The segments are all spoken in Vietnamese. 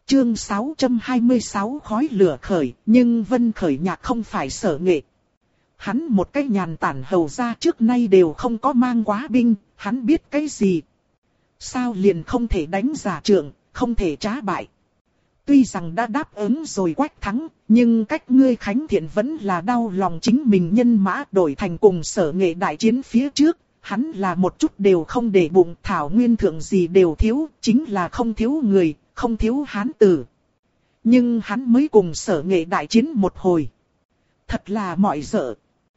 Chương 626 khói lửa khởi, nhưng Vân Khởi Nhạc không phải Sở Nghệ. Hắn một cái nhàn tản hầu ra trước nay đều không có mang quá binh, hắn biết cái gì. Sao liền không thể đánh giả trượng, không thể trá bại. Tuy rằng đã đáp ứng rồi Quách thắng, nhưng cách ngươi Khánh Thiện vẫn là đau lòng chính mình nhân mã đổi thành cùng Sở Nghệ đại chiến phía trước. Hắn là một chút đều không để bụng, thảo nguyên thượng gì đều thiếu, chính là không thiếu người, không thiếu hán tử. Nhưng hắn mới cùng Sở Nghệ đại chiến một hồi. Thật là mọi dở.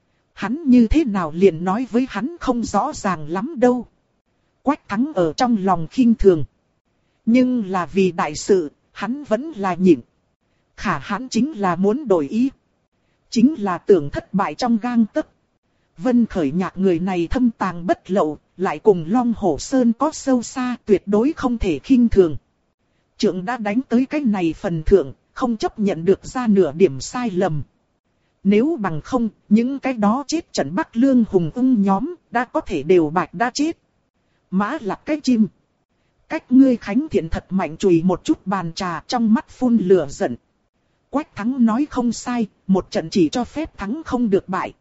Hắn như thế nào liền nói với hắn không rõ ràng lắm đâu. Quách thắng ở trong lòng khinh thường. Nhưng là vì đại sự, hắn vẫn là nhịn. Khả hắn chính là muốn đổi ý. Chính là tưởng thất bại trong gang tấc. Vân Khởi Nhạc người này thâm tàng bất lậu, lại cùng Long Hổ Sơn có sâu xa, tuyệt đối không thể khinh thường. Trượng đã đánh tới cái này phần thượng, không chấp nhận được ra nửa điểm sai lầm. Nếu bằng không, những cái đó chết trận Bắc Lương hùng ưng nhóm, đã có thể đều bạch đã chết. Mã là cái chim. Cách ngươi Khánh Thiện thật mạnh chùi một chút bàn trà trong mắt phun lửa giận. Quách thắng nói không sai, một trận chỉ cho phép thắng không được bại.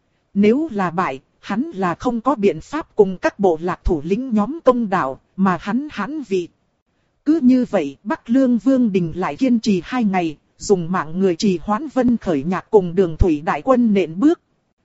Nếu là bại, hắn là không có biện pháp cùng các bộ lạc thủ lĩnh nhóm công đạo, mà hắn vì. Cứ như vậy, Bắc Lương Vương Đình lại kiên trì 2 ngày, dùng mạng người trì hoãn Vân Khởi Nhạc cùng Đường Thủy đại quân nện bước.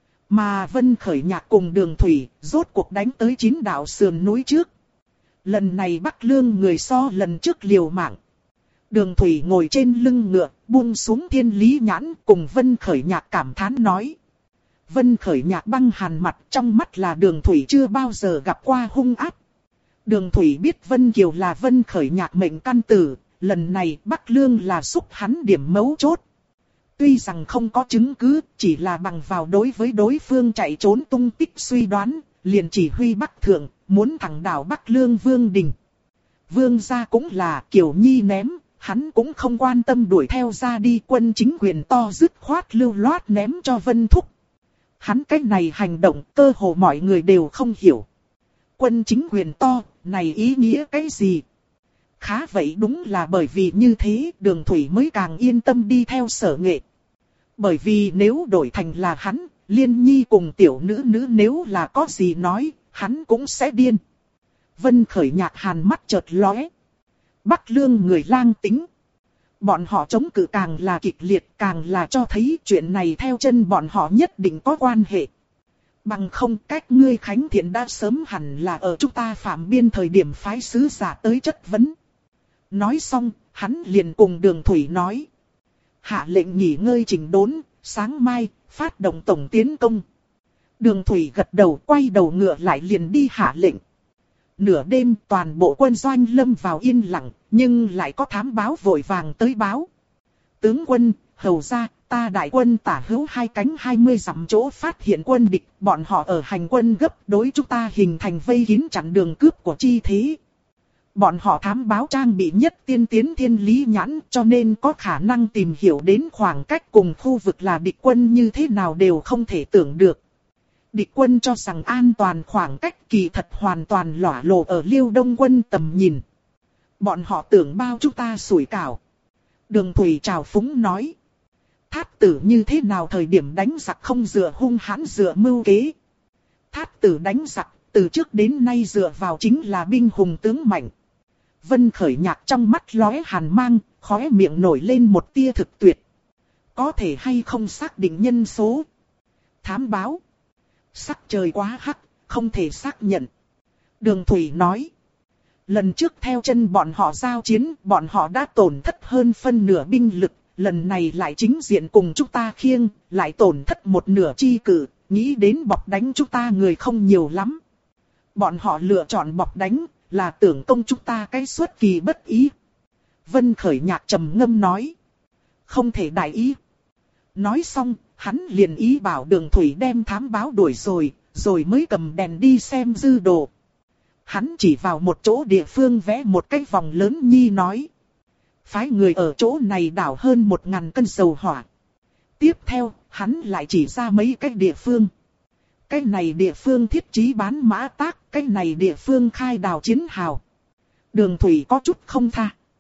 Mà Vân Khởi Nhạc cùng Đường Thủy, rốt cuộc đánh tới 9 đạo sườn núi trước. Lần này Bắc Lương người so lần trước liều mạng. Đường Thủy ngồi trên lưng ngựa, buông xuống thiên lý nhãn cùng Vân Khởi Nhạc cảm thán nói. Vân Khởi Nhạc băng hàn mặt, trong mắt là Đường Thủy chưa bao giờ gặp qua hung ác. Đường Thủy biết Vân Kiều là Vân Khởi Nhạc mệnh căn tử, lần này Bắc Lương là xúc hắn điểm mấu chốt. Tuy rằng không có chứng cứ, chỉ là bằng vào đối với đối phương chạy trốn tung tích suy đoán, liền chỉ huy Bắc Thượng, muốn thẳng đảo Bắc Lương Vương Đình. Vương gia cũng là Kiều Nhi ném, hắn cũng không quan tâm đuổi theo ra đi, quân chính quyền to dứt khoát lưu loát ném cho Vân Thúc. Hắn cách này hành động cơ hồ mọi người đều không hiểu. Quân chính quyền to, này ý nghĩa cái gì? Khá vậy đúng là bởi vì như thế Đường Thủy mới càng yên tâm đi theo Sở Nghệ. Bởi vì nếu đổi thành là hắn, Liên Nhi cùng tiểu nữ nếu là có gì nói, hắn cũng sẽ điên. Vân Khởi Nhạc hàn mắt chợt lóe. Bắc Lương người lang tính. Bọn họ chống cự càng là kịch liệt, càng là cho thấy chuyện này theo chân bọn họ nhất định có quan hệ. Bằng không cách ngươi Khánh Thiện đã sớm hẳn là ở chúng ta phạm biên thời điểm phái sứ giả tới chất vấn. Nói xong, hắn liền cùng Đường Thủy nói. Hạ lệnh nghỉ ngơi chỉnh đốn, sáng mai, phát động tổng tiến công. Đường Thủy gật đầu quay đầu ngựa lại liền đi hạ lệnh. Nửa đêm toàn bộ quân doanh lâm vào yên lặng, nhưng lại có thám báo vội vàng tới báo. Tướng quân, hầu ra, ta đại quân tả hữu 2 cánh 20 dặm chỗ phát hiện quân địch, bọn họ ở hành quân gấp đối chúng ta hình thành vây kín chặn đường cướp của chi thế. Bọn họ thám báo trang bị nhất tiên tiến thiên lý nhãn cho nên có khả năng tìm hiểu đến khoảng cách cùng khu vực là địch quân như thế nào đều không thể tưởng được. Địch quân cho rằng an toàn khoảng cách kỳ thật hoàn toàn lỏa lộ ở Liêu Đông quân tầm nhìn. Bọn họ tưởng bao chúng ta sủi cảo. Đường Thủy trào phúng nói. Thát tử như thế nào thời điểm đánh giặc không dựa hung hãn dựa mưu kế. Thát tử đánh giặc từ trước đến nay dựa vào chính là binh hùng tướng mạnh. Vân Khởi Nhạc trong mắt lóe hàn mang, khóe miệng nổi lên một tia thực tuyệt. Có thể hay không xác định nhân số. Thám báo. Sắc trời quá hắc, không thể xác nhận. Đường Thủy nói. Lần trước theo chân bọn họ giao chiến, bọn họ đã tổn thất hơn phân nửa binh lực. Lần này lại chính diện cùng chúng ta khiêng, lại tổn thất một nửa chi cử. Nghĩ đến bọc đánh chúng ta người không nhiều lắm. Bọn họ lựa chọn bọc đánh, là tưởng công chúng ta cái xuất kỳ bất ý. Vân Khởi Nhạc trầm ngâm nói. Không thể đại ý. Nói xong, hắn liền ý bảo Đường Thủy đem thám báo đuổi rồi mới cầm đèn đi xem dư đồ. Hắn chỉ vào một chỗ địa phương vẽ một cái vòng lớn nhi nói. Phái người ở chỗ này đảo hơn 1000 cân dầu hỏa. Tiếp theo, hắn lại chỉ ra mấy cái địa phương. Cái này địa phương thiết trí bán mã tác, cái này địa phương khai đào chiến hào. Đường Thủy có chút không tha.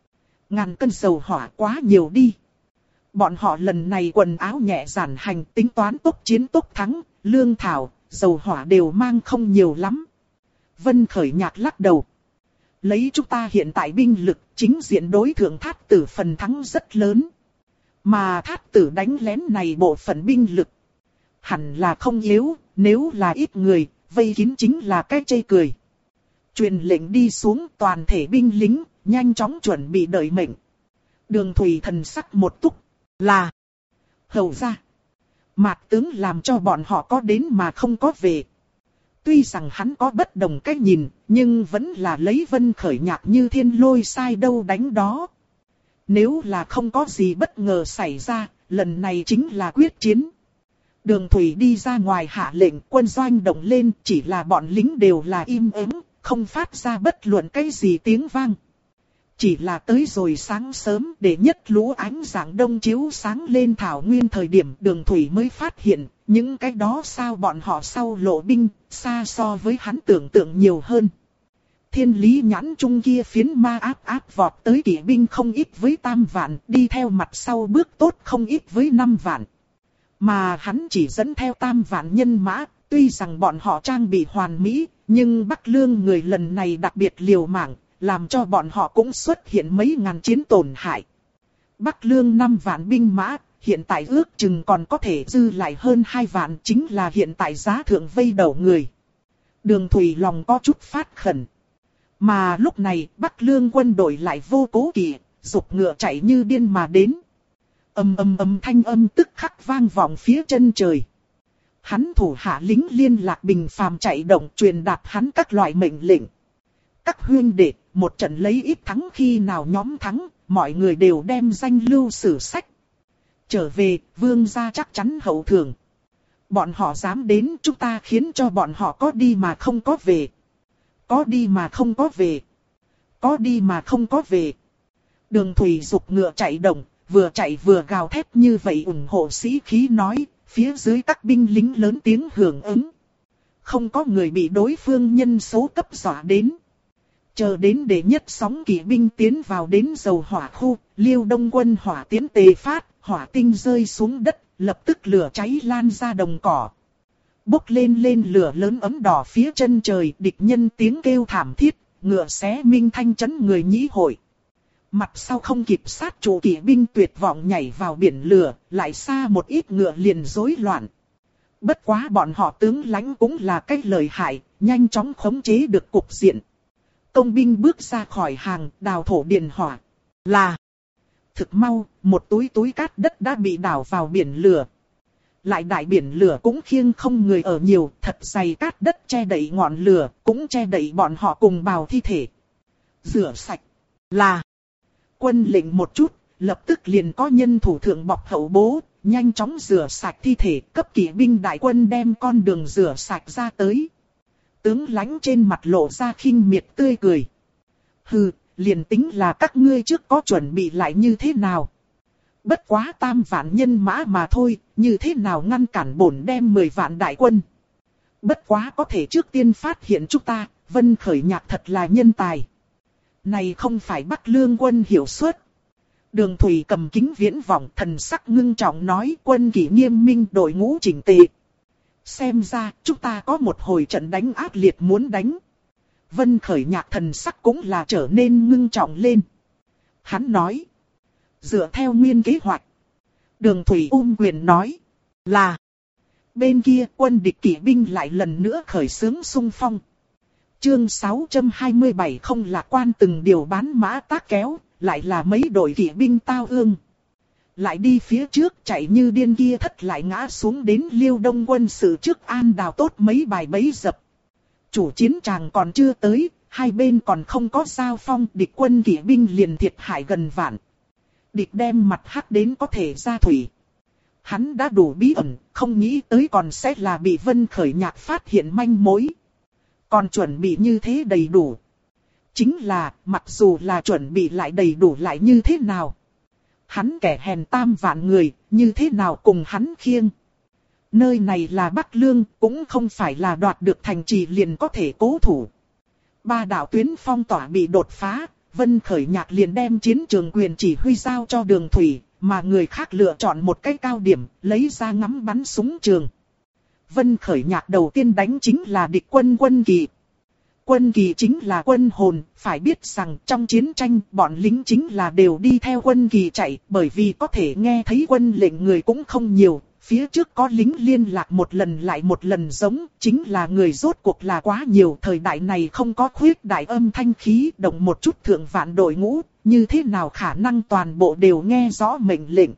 Ngàn cân dầu hỏa quá nhiều đi. Bọn họ lần này quần áo nhẹ giản hành, tính toán tốc chiến tốc thắng, lương thảo, dầu hỏa đều mang không nhiều lắm. Vân Khởi Nhạc lắc đầu. Lấy chúng ta hiện tại binh lực, chính diện đối thượng Thát Tử phần thắng rất lớn. Mà Thát Tử đánh lén này bộ phận binh lực hẳn là không yếu, nếu là ít người, vây kín chính là cái chê cười. Truyền lệnh đi xuống, toàn thể binh lính, nhanh chóng chuẩn bị đợi mệnh. Đường Thủy thần sắc một túc, là hầu ra. Mạc tướng làm cho bọn họ có đến mà không có về. Tuy rằng hắn có bất đồng cách nhìn, nhưng vẫn là lấy Vân Khởi Nhạc như thiên lôi sai đâu đánh đó. Nếu là không có gì bất ngờ xảy ra, lần này chính là quyết chiến. Đường Thủy đi ra ngoài hạ lệnh, quân doanh động lên, chỉ là bọn lính đều là im ắng, không phát ra bất luận cái gì tiếng vang. Chỉ là tới rồi sáng sớm, để nhất lũ ánh sáng đông chiếu sáng lên thảo nguyên thời điểm, Đường Thủy mới phát hiện, những cái đó sao bọn họ sau lộ binh, xa so với hắn tưởng tượng nhiều hơn. Thiên lý nhãn trung kia phiến ma áp vọt tới kỵ binh không ít với 3 vạn, đi theo mặt sau bước tốt không ít với 5 vạn. Mà hắn chỉ dẫn theo 3 vạn nhân mã, tuy rằng bọn họ trang bị hoàn mỹ, nhưng Bắc Lương người lần này đặc biệt liều mạng, làm cho bọn họ cũng xuất hiện mấy ngàn chiến tổn hại. Bắc Lương 5 vạn binh mã, hiện tại ước chừng còn có thể dư lại hơn 2 vạn, chính là hiện tại giá thượng vây đầu người. Đường Thủy lòng có chút phát khẩn. Mà lúc này Bắc Lương quân đội lại vô cố kỵ, dục ngựa chạy như điên mà đến. Ầm thanh âm tức khắc vang vọng phía chân trời. Hắn thủ hạ lính liên lạc bình phàm chạy động truyền đạt hắn các loại mệnh lệnh. Các huynh đệ, một trận lấy ít thắng khi nào nhóm thắng, mọi người đều đem danh lưu sử sách. Trở về, vương gia chắc chắn hậu thưởng. Bọn họ dám đến, chúng ta khiến cho bọn họ có đi mà không có về. Có đi mà không có về. Có đi mà không có về. Đường Thủy dục ngựa chạy động, vừa chạy vừa gào thét như vậy ủng hộ sĩ khí nói, phía dưới các binh lính lớn tiếng hưởng ứng. Không có người bị đối phương nhân số cấp dọa đến. Chờ đến để nhất sóng kỵ binh tiến vào đến dầu hỏa khu, Liêu Đông quân hỏa tiến tề phát, hỏa tinh rơi xuống đất, lập tức lửa cháy lan ra đồng cỏ. Bốc lên lửa lớn ấm đỏ phía chân trời, địch nhân tiếng kêu thảm thiết, ngựa xé minh thanh chấn người nhĩ hội. Mặt sau không kịp sát trụ kỵ binh tuyệt vọng nhảy vào biển lửa, lại xa một ít ngựa liền rối loạn. Bất quá bọn họ tướng lãnh cũng là cách lợi hại, nhanh chóng khống chế được cục diện. Công binh bước ra khỏi hàng, đào thổ điện hỏa. Là thực mau, một túi cát đất đã bị đào vào biển lửa. Lại đại biển lửa cũng khiêng không người ở nhiều, thật dày cát đất che đậy ngọn lửa, cũng che đậy bọn họ cùng bào thi thể. Rửa sạch. Là quân lệnh một chút, lập tức liền có nhân thủ thượng bọc hậu bố, nhanh chóng rửa sạch thi thể, cấp kỵ binh đại quân đem con đường rửa sạch ra tới. Tướng lãnh trên mặt lộ ra khinh miệt tươi cười. Hừ, liền tính là các ngươi trước có chuẩn bị lại như thế nào. Bất quá 3 vạn nhân mã mà thôi, như thế nào ngăn cản bổn đem 10 vạn đại quân. Bất quá có thể trước tiên phát hiện chúng ta, Vân Khởi Nhạc thật là nhân tài. Này không phải Bắc Lương quân hiểu suất. Đường Thủy cầm kính viễn vọng thần sắc ngưng trọng nói quân kỷ nghiêm minh đội ngũ chỉnh tề. Xem ra chúng ta có một hồi trận đánh ác liệt muốn đánh. Vân Khởi Nhạc thần sắc cũng là trở nên ngưng trọng lên. Hắn nói. Dựa theo nguyên kế hoạch. Đường Thủy quyền nói. Là. Bên kia quân địch kỵ binh lại lần nữa khởi xướng xung phong. Chương 627 không lạc quan từng điều bán mã tác kéo. Lại là mấy đội kỵ binh tao ương. Lại đi phía trước chạy như điên kia thất lại ngã xuống đến Liêu Đông quân sự trước an đào tốt mấy bài bấy dập. Chủ chiến tràng còn chưa tới, hai bên còn không có giao phong, địch quân kỵ binh liền thiệt hại gần vạn. Địch đem mặt hắc đến có thể ra thủy. Hắn đã đủ bí ẩn, không nghĩ tới còn sẽ là bị Vân Khởi Nhạc phát hiện manh mối. Còn chuẩn bị như thế đầy đủ. Chính là, mặc dù là chuẩn bị lại đầy đủ lại như thế nào. Hắn kẻ hèn 3 vạn người, như thế nào cùng hắn khiêng. Nơi này là Bắc Lương, cũng không phải là đoạt được thành trì liền có thể cố thủ. 3 đạo tuyến phong tỏa bị đột phá, Vân Khởi Nhạc liền đem chiến trường quyền chỉ huy giao cho Đường Thủy, mà người khác lựa chọn một cái cao điểm, lấy ra ngắm bắn súng trường. Vân Khởi Nhạc đầu tiên đánh chính là địch quân Quân Kỳ. Quân Kỳ chính là quân hồn, phải biết rằng trong chiến tranh bọn lính chính là đều đi theo Quân Kỳ chạy, bởi vì có thể nghe thấy quân lệnh người cũng không nhiều. Phía trước có lính liên lạc một lần lại một lần giống, chính là người rốt cuộc là quá nhiều. Thời đại này không có khuyết đại âm thanh khí, động một chút thượng vạn đội ngũ, như thế nào khả năng toàn bộ đều nghe rõ mệnh lệnh.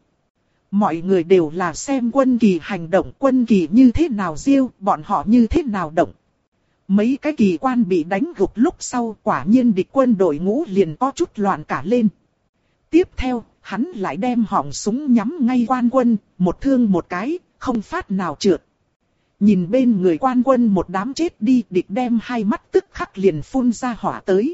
Mọi người đều là xem Quân Kỳ hành động, Quân Kỳ như thế nào diêu, bọn họ như thế nào động. Mấy cái kỳ quan bị đánh gục lúc sau, quả nhiên địch quân đội ngũ liền có chút loạn cả lên. Tiếp theo, hắn lại đem họng súng nhắm ngay quan quân, một thương một cái, không phát nào trượt. Nhìn bên người quan quân một đám chết đi, địch đem hai mắt tức khắc liền phun ra hỏa tới.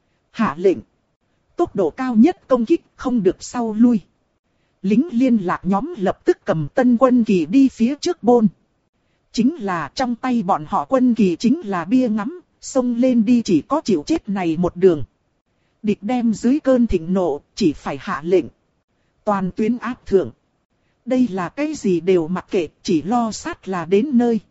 Hạ lệnh. Tốc độ cao nhất công kích, không được sau lui. Lính liên lạc nhóm lập tức cầm tân Quân Kỳ đi phía trước bôn. Chính là trong tay bọn họ Quân Kỳ chính là bia ngắm, xông lên đi chỉ có chịu chết này một đường. Địch đem dưới cơn thịnh nộ, chỉ phải hạ lệnh. Toàn tuyến áp thượng. Đây là cái gì đều mặc kệ, chỉ lo sát là đến nơi.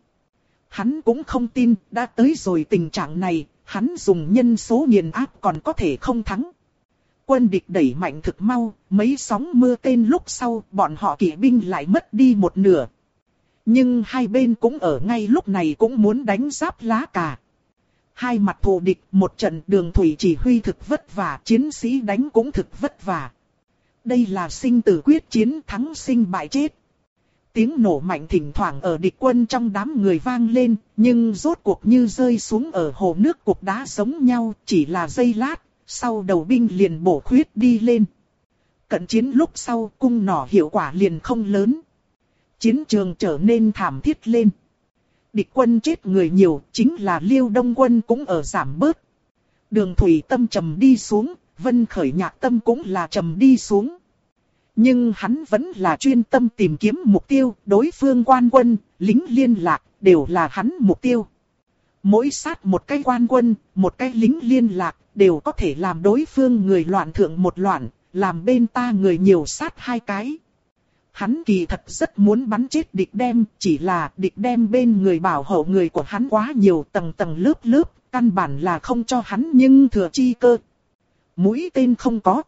Hắn cũng không tin, đã tới rồi tình trạng này, hắn dùng nhân số nghiền áp còn có thể không thắng. Quân địch đẩy mạnh thực mau, mấy sóng mưa tên lúc sau, bọn họ kỵ binh lại mất đi một nửa. Nhưng hai bên cũng ở ngay lúc này cũng muốn đánh giáp lá cà. Hai mặt thù địch, một trận Đường Thủy chỉ huy thực vất vả, chiến sĩ đánh cũng thực vất vả. Đây là sinh tử quyết chiến, thắng sinh bại chết. Tiếng nổ mạnh thỉnh thoảng ở địch quân trong đám người vang lên, nhưng rốt cuộc như rơi xuống ở hồ nước cục đá giống nhau, chỉ là giây lát, sau đầu binh liền bổ khuyết đi lên. Cận chiến lúc sau, cung nỏ hiệu quả liền không lớn. Chiến trường trở nên thảm thiết lên. Địch quân chết người nhiều, chính là Liêu Đông quân cũng ở giảm bớt. Đường Thủy tâm trầm đi xuống, Vân Khởi Nhạc tâm cũng là trầm đi xuống. Nhưng hắn vẫn là chuyên tâm tìm kiếm mục tiêu, đối phương quan quân, lính liên lạc, đều là hắn mục tiêu. Mỗi sát một cái quan quân, một cái lính liên lạc, đều có thể làm đối phương người loạn thượng một loạn, làm bên ta người nhiều sát hai cái. Hắn kỳ thật rất muốn bắn chết địch đem, chỉ là địch đem bên người bảo hộ người của hắn quá nhiều tầng tầng lớp lớp, căn bản là không cho hắn nhưng thừa chi cơ. Mũi tên không có.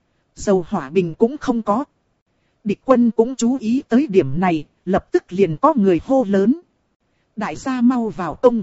Dầu hỏa bình cũng không có. Địch quân cũng chú ý tới điểm này, lập tức liền có người hô lớn. Đại gia mau vào công.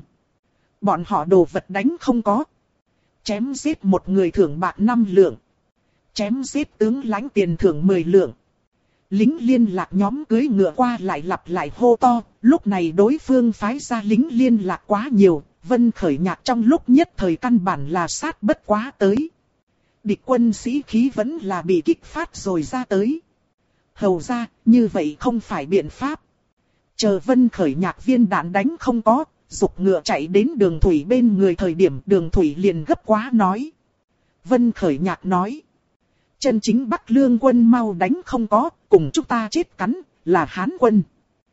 Bọn họ đồ vật đánh không có. Chém giết một người thưởng bạc 5 lượng. Chém giết tướng lãnh tiền thưởng 10 lượng. Lính liên lạc nhóm cưỡi ngựa qua lại lặp lại hô to, lúc này đối phương phái ra lính liên lạc quá nhiều, Vân Khởi Nhạc trong lúc nhất thời căn bản là sát bất quá tới. Địch quân sĩ khí vẫn là bị kích phát rồi ra tới. Hầu ra, như vậy không phải biện pháp. Chờ Vân Khởi Nhạc viên đạn đánh không có, dục ngựa chạy đến Đường Thủy bên người thời điểm Đường Thủy liền gấp quá nói. Vân Khởi Nhạc nói. Chân chính Bắc Lương quân mau đánh không có, cùng chúng ta chết cắn, là Hán quân.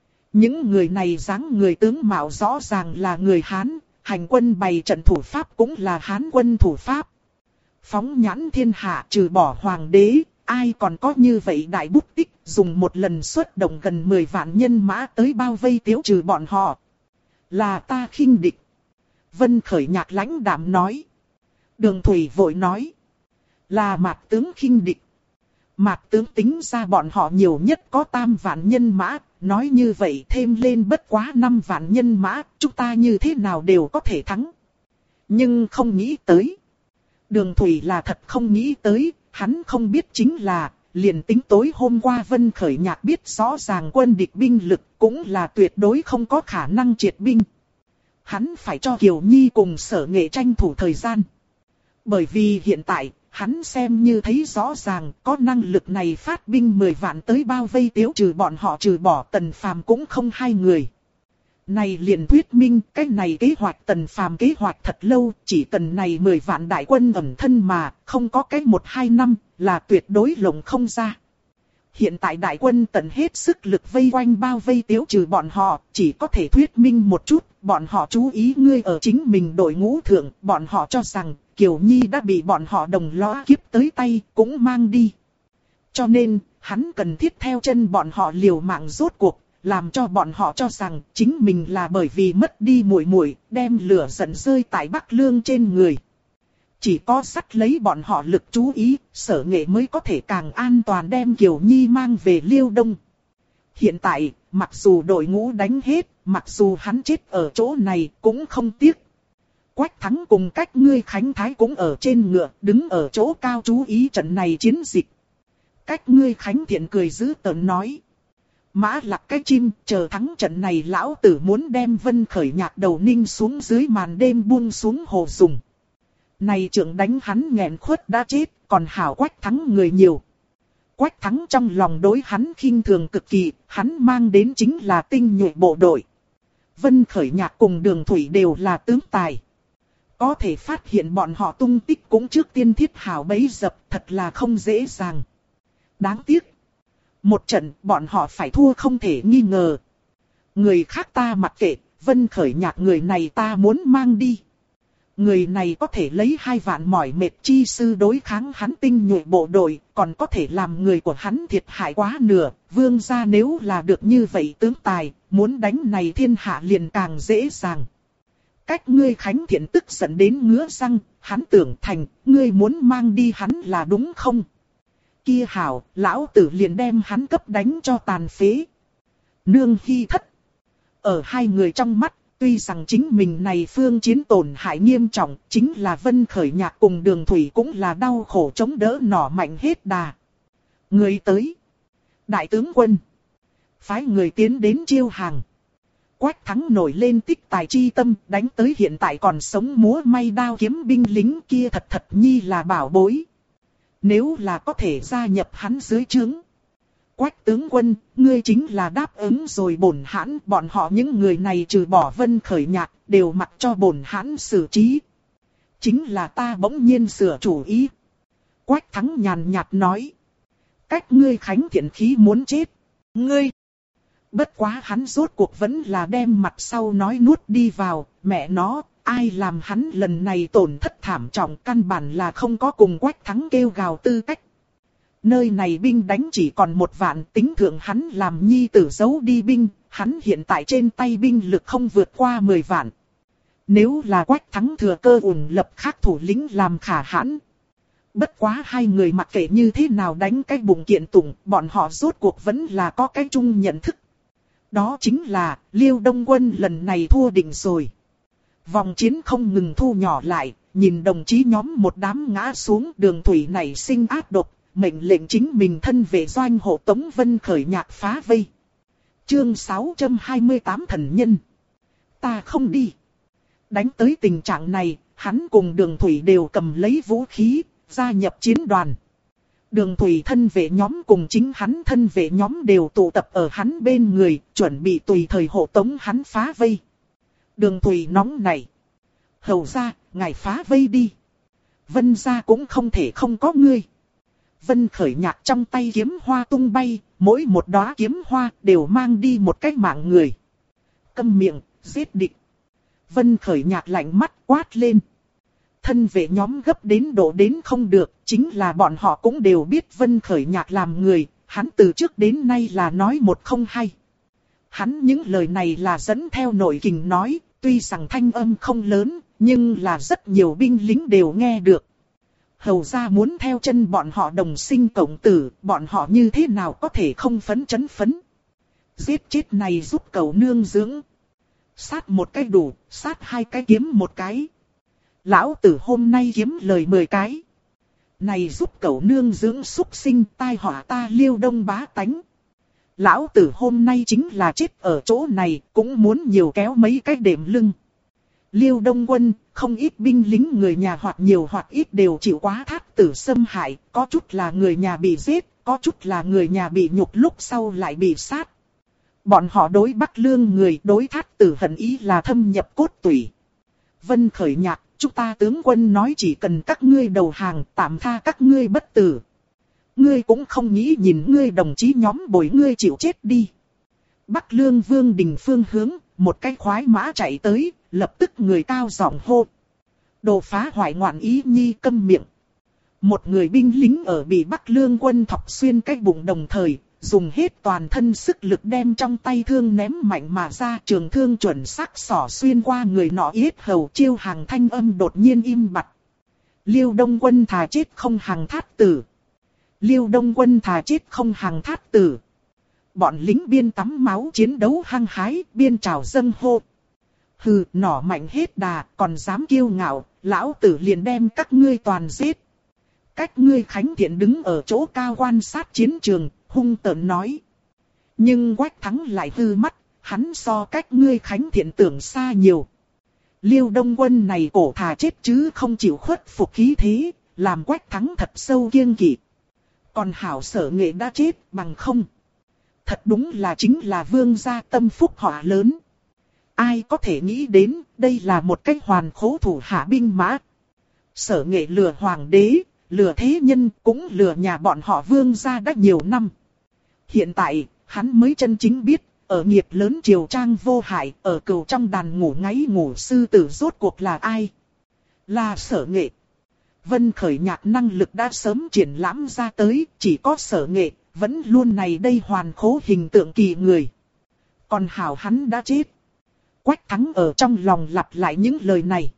Những người này dáng người tướng mạo rõ ràng là người Hán, hành quân bày trận thủ pháp cũng là Hán quân thủ pháp. Phóng nhãn thiên hạ trừ bỏ hoàng đế, ai còn có như vậy đại bút tích, dùng một lần xuất động gần 10 vạn nhân mã tới bao vây tiêu trừ bọn họ. Là ta khinh địch. Vân Khởi Nhạc lãnh đạm nói. Đường Thủy vội nói. Là Mạt tướng khinh địch. Mạt tướng tính ra bọn họ nhiều nhất có 3 vạn nhân mã, nói như vậy thêm lên bất quá 5 vạn nhân mã, chúng ta như thế nào đều có thể thắng. Nhưng không nghĩ tới. Đường Thủy là thật không nghĩ tới, hắn không biết chính là, liền tính tối hôm qua Vân Khởi Nhạc biết rõ ràng quân địch binh lực cũng là tuyệt đối không có khả năng triệt binh. Hắn phải cho Kiều Nhi cùng Sở Nghệ tranh thủ thời gian. Bởi vì hiện tại, hắn xem như thấy rõ ràng có năng lực này phát binh 10 vạn tới bao vây tiêu trừ bọn họ, trừ bỏ Tần Phàm cũng không 2 người. Này liền thuyết minh cái này kế hoạch Tần Phàm kế hoạch thật lâu, chỉ cần này 10 vạn đại quân ẩn thân mà không có cái 1-2 năm là tuyệt đối lộng không ra. Hiện tại đại quân tận hết sức lực vây quanh bao vây tiêu trừ bọn họ, chỉ có thể thuyết minh một chút, bọn họ chú ý ngươi ở chính mình đội ngũ thượng, bọn họ cho rằng Kiều Nhi đã bị bọn họ đồng lõa kiếp tới tay, cũng mang đi. Cho nên, hắn cần thiết theo chân bọn họ liều mạng rốt cuộc, làm cho bọn họ cho rằng chính mình là bởi vì mất đi muội muội, đem lửa giận rơi tại Bắc Lương trên người. Chỉ có sắt lấy bọn họ lực chú ý, Sở Nghệ mới có thể càng an toàn đem Kiều Nhi mang về Liêu Đông. Hiện tại, mặc dù đội ngũ đánh hết, mặc dù hắn chết ở chỗ này cũng không tiếc. Quách Thắng cùng Cách Ngươi Khánh Thái cũng ở trên ngựa, đứng ở chỗ cao chú ý trận này chiến dịch. Cách Ngươi Khánh Thiện cười dữ tợn nói. Mã Lặc cái chim, chờ thắng trận này lão tử muốn đem Vân Khởi Nhạc đầu ninh xuống dưới màn đêm buông xuống hồ dùng. Này trưởng đánh hắn nghẹn khuất đã chết, còn hảo Quách Thắng người nhiều. Quách Thắng trong lòng đối hắn khinh thường cực kỳ, hắn mang đến chính là tinh nhuệ bộ đội. Vân Khởi Nhạc cùng Đường Thủy đều là tướng tài. Có thể phát hiện bọn họ tung tích cũng trước tiên thiết hảo bấy dập, thật là không dễ dàng. Đáng tiếc. Một trận bọn họ phải thua không thể nghi ngờ. Người khác ta mặc kệ, Vân Khởi Nhạc người này ta muốn mang đi. Người này có thể lấy 2 vạn mỏi mệt chi sư đối kháng hắn tinh nhuệ bộ đội, còn có thể làm người của hắn thiệt hại quá nửa. Vương gia nếu là được như vậy tướng tài, muốn đánh này thiên hạ liền càng dễ dàng. Cách Ngươi Khánh Thiện tức giận đến ngứa răng, hắn tưởng thành, ngươi muốn mang đi hắn là đúng không? Kia hảo, lão tử liền đem hắn cấp đánh cho tàn phế. Nương Hy thất. Ở hai người trong mắt, tuy rằng chính mình này phương chiến tổn hại nghiêm trọng, chính là Vân Khởi Nhạc cùng Đường Thủy cũng là đau khổ chống đỡ nỏ mạnh hết đà. Người tới. Đại tướng quân. Phái người tiến đến chiêu hàng. Quách Thắng nổi lên tích tài chi tâm, đánh tới hiện tại còn sống múa may đao kiếm binh lính kia thật thật nhi là bảo bối. Nếu là có thể gia nhập hắn dưới trướng. Quách tướng quân, ngươi chính là đáp ứng rồi bổn hãn, bọn họ những người này trừ bỏ Vân Khởi Nhạc, đều mặc cho bổn hãn xử trí. Chính là ta bỗng nhiên sửa chủ ý. Quách Thắng nhàn nhạt nói. Cách Ngươi Khánh Thiện khí muốn chết. Ngươi. Bất quá hắn rốt cuộc vẫn là đem mặt sau nói nuốt đi vào, mẹ nó, ai làm hắn lần này tổn thất thảm trọng căn bản là không có cùng Quách Thắng kêu gào tư cách. Nơi này binh đánh chỉ còn 1 vạn, tính thượng hắn làm nhi tử giấu đi binh, hắn hiện tại trên tay binh lực không vượt qua 10 vạn. Nếu là Quách Thắng thừa cơ ủng lập khác thủ lĩnh làm khả hãn. Bất quá hai người mặc kệ như thế nào đánh cái bụng kiện tụng, bọn họ rốt cuộc vẫn là có cái chung nhận thức. Đó chính là, Liêu Đông quân lần này thua định rồi. Vòng chiến không ngừng thu nhỏ lại, nhìn đồng chí nhóm một đám ngã xuống, Đường Thủy này sinh ác độc, mệnh lệnh chính mình thân vệ doanh hộ tống Vân Khởi Nhạc phá vây. Chương 628 thần nhân. Ta không đi. Đánh tới tình trạng này, hắn cùng Đường Thủy đều cầm lấy vũ khí, gia nhập chiến đoàn. Đường Thủy thân vệ nhóm cùng chính hắn thân vệ nhóm đều tụ tập ở hắn bên người, chuẩn bị tùy thời hộ tống hắn phá vây. Đường Thủy nóng này. Hầu ra, ngài phá vây đi. Vân gia cũng không thể không có ngươi. Vân Khởi Nhạc trong tay kiếm hoa tung bay, mỗi một đóa kiếm hoa đều mang đi một cái mạng người. Câm miệng, giết địch. Vân Khởi Nhạc lạnh mắt quát lên. Thân vệ nhóm gấp đến độ đến không được, chính là bọn họ cũng đều biết Vân Khởi Nhạc làm người, hắn từ trước đến nay là nói một không hai. Hắn những lời này là dẫn theo nội kình nói, tuy rằng thanh âm không lớn, nhưng là rất nhiều binh lính đều nghe được. Hầu ra muốn theo chân bọn họ đồng sinh cộng tử, bọn họ như thế nào có thể không phấn chấn phấn. Giết chết này giúp cậu nương dưỡng. Sát một cái đủ, sát 2 cái kiếm một cái. Lão tử hôm nay kiếm lời 10 cái. Này giúp cậu nương dưỡng súc sinh tai họa ta Liêu Đông bá tánh. Lão tử hôm nay chính là chết ở chỗ này, cũng muốn nhiều kéo mấy cái đệm lưng. Liêu Đông quân, không ít binh lính người nhà hoặc nhiều hoặc ít đều chịu quá thát tử xâm hại, có chút là người nhà bị giết, có chút là người nhà bị nhục lúc sau lại bị sát. Bọn họ đối Bắc Lương người đối thát tử hận ý là thâm nhập cốt tủy. Vân Khởi Nhạc, chúng ta tướng quân nói chỉ cần các ngươi đầu hàng, tạm tha các ngươi bất tử. Ngươi cũng không nghĩ nhìn ngươi đồng chí nhóm bồi ngươi chịu chết đi. Bắc Lương Vương Đình phương hướng, một cái khoái mã chạy tới, lập tức người cao giọng hô. Đồ phá hoại ngoạn ý nhi, câm miệng. Một người binh lính ở bị Bắc Lương quân thọc xuyên cái bụng, đồng thời dùng hết toàn thân sức lực đem trong tay thương ném mạnh mà ra, trường thương chuẩn xác xỏ xuyên qua người nọ yết hầu, chiêu hàng thanh âm đột nhiên im bặt. Liêu Đông Quân thà chết không hàng thát tử. Liêu Đông Quân thà chết không hàng thát tử. Bọn lính biên tắm máu chiến đấu hăng hái, biên trào dâng hô. Hừ, nỏ mạnh hết đà, còn dám kiêu ngạo, lão tử liền đem các ngươi toàn giết. Cách ngươi Khánh Thiện đứng ở chỗ cao quan sát chiến trường, hung tợn nói. Nhưng Quách Thắng lại hư mắt, hắn so cách ngươi Khánh Thiện tưởng xa nhiều. Liêu Đông Quân này cổ thà chết chứ không chịu khuất phục khí thế, làm Quách Thắng thật sâu kiêng kỵ. Còn hảo Sở Nghệ đã chết, bằng không. Thật đúng là chính là vương gia tâm phúc họa lớn. Ai có thể nghĩ đến, đây là một cách hoàn khố thủ hạ binh mã. Sở Nghệ lừa hoàng đế, lừa thế nhân, cũng lừa nhà bọn họ vương gia đã nhiều năm. Hiện tại, hắn mới chân chính biết, ở nghiệp lớn triều trang vô hại, ở cừu trong đàn ngủ ngáy ngủ sư tử rốt cuộc là ai? Là Sở Nghệ. Vân Khởi Nhạc năng lực đã sớm triển lãm ra tới, chỉ có Sở Nghệ, vẫn luôn này đây hoàn khố hình tượng kỳ người. Còn hảo hắn đã chết. Quách Thắng ở trong lòng lặp lại những lời này.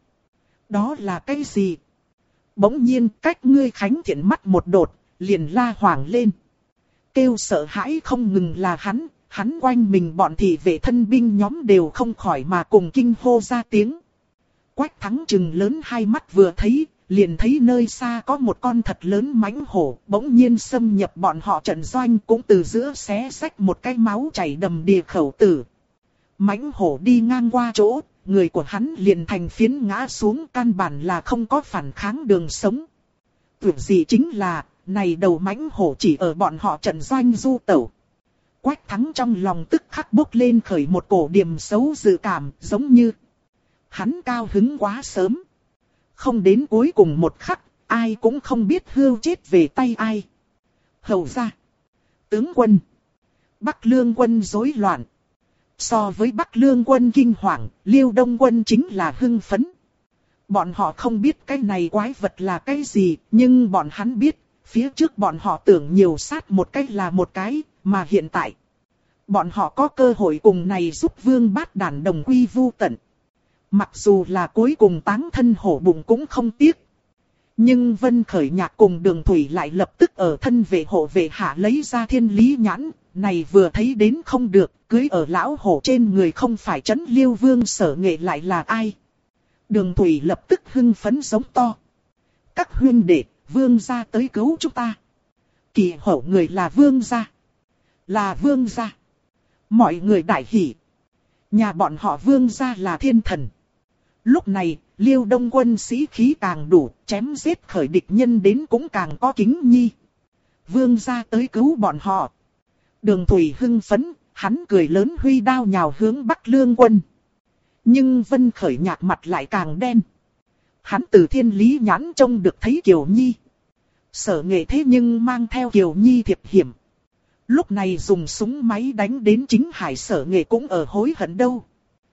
Đó là cái gì? Bỗng nhiên cách ngươi Khánh Thiện mắt một đột, liền la hoảng lên. Kêu sợ hãi không ngừng là hắn quanh mình bọn thị vệ thân binh nhóm đều không khỏi mà cùng kinh hô ra tiếng. Quách Thắng trừng lớn hai mắt vừa thấy, liền thấy nơi xa có một con thật lớn mãnh hổ, bỗng nhiên xâm nhập bọn họ trận doanh, cũng từ giữa xé xách một cái máu chảy đầm đìa khẩu tử. Mãnh hổ đi ngang qua chỗ, người của hắn liền thành phiến ngã xuống, căn bản là không có phản kháng đường sống. Tuyệt gì chính là, này đầu mãnh hổ chỉ ở bọn họ trận doanh du tẩu. Quách Thắng trong lòng tức khắc bốc lên khởi một cổ điềm xấu dự cảm, giống như hắn cao hứng quá sớm. Không đến cuối cùng một khắc, ai cũng không biết hưu chết về tay ai. Hầu ra, tướng quân, Bắc Lương quân rối loạn. So với Bắc Lương quân kinh hoàng, Liêu Đông quân chính là hưng phấn. Bọn họ không biết cái này quái vật là cái gì, nhưng bọn hắn biết, phía trước bọn họ tưởng nhiều sát một cái là một cái, mà hiện tại, bọn họ có cơ hội cùng này giúp Vương Bát Đản đồng quy vu tận. Mặc dù là cuối cùng táng thân hổ bụng cũng không tiếc. Nhưng Vân Khởi Nhạc cùng Đường Thủy lại lập tức ở thân vệ hộ vệ hạ lấy ra thiên lý nhãn, này vừa thấy đến không được, cưới ở lão hổ trên người không phải Trấn Liêu Vương Sở Nghệ lại là ai. Đường Thủy lập tức hưng phấn giống to. Các huynh đệ, Vương gia tới cứu chúng ta. Kỳ hổ người là Vương gia. Là Vương gia. Mọi người đại hỉ. Nhà bọn họ Vương gia là thiên thần. Lúc này, Liêu Đông quân sĩ khí càng đủ, chém giết khởi địch nhân đến cũng càng có kính nhi. Vương gia tới cứu bọn họ. Đường Thủy hưng phấn, hắn cười lớn huy đao nhào hướng Bắc Lương quân. Nhưng Vân Khởi Nhạc mặt lại càng đen. Hắn từ thiên lý nhãn trông được thấy Kiều Nhi. Sở Nghệ thế nhưng mang theo Kiều Nhi thiệp hiểm. Lúc này dùng súng máy đánh đến chính hải Sở Nghệ cũng ở hối hận đâu.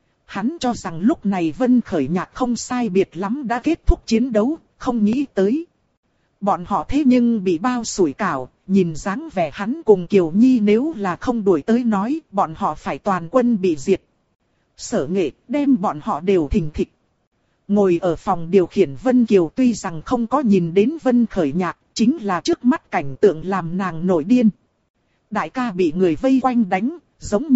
Hắn cho rằng lúc này Vân Khởi Nhạc không sai biệt lắm đã kết thúc chiến đấu, không nghĩ tới. Bọn họ thế nhưng bị bao sủi cảo, nhìn dáng vẻ hắn cùng Kiều Nhi nếu là không đuổi tới nói, bọn họ phải toàn quân bị diệt. Sở Nghệ đem bọn họ đều thình thịch. Ngồi ở phòng điều khiển Vân Kiều tuy rằng không có nhìn đến Vân Khởi Nhạc, chính là trước mắt cảnh tượng làm nàng nổi điên. Đại ca bị người vây quanh đánh, giống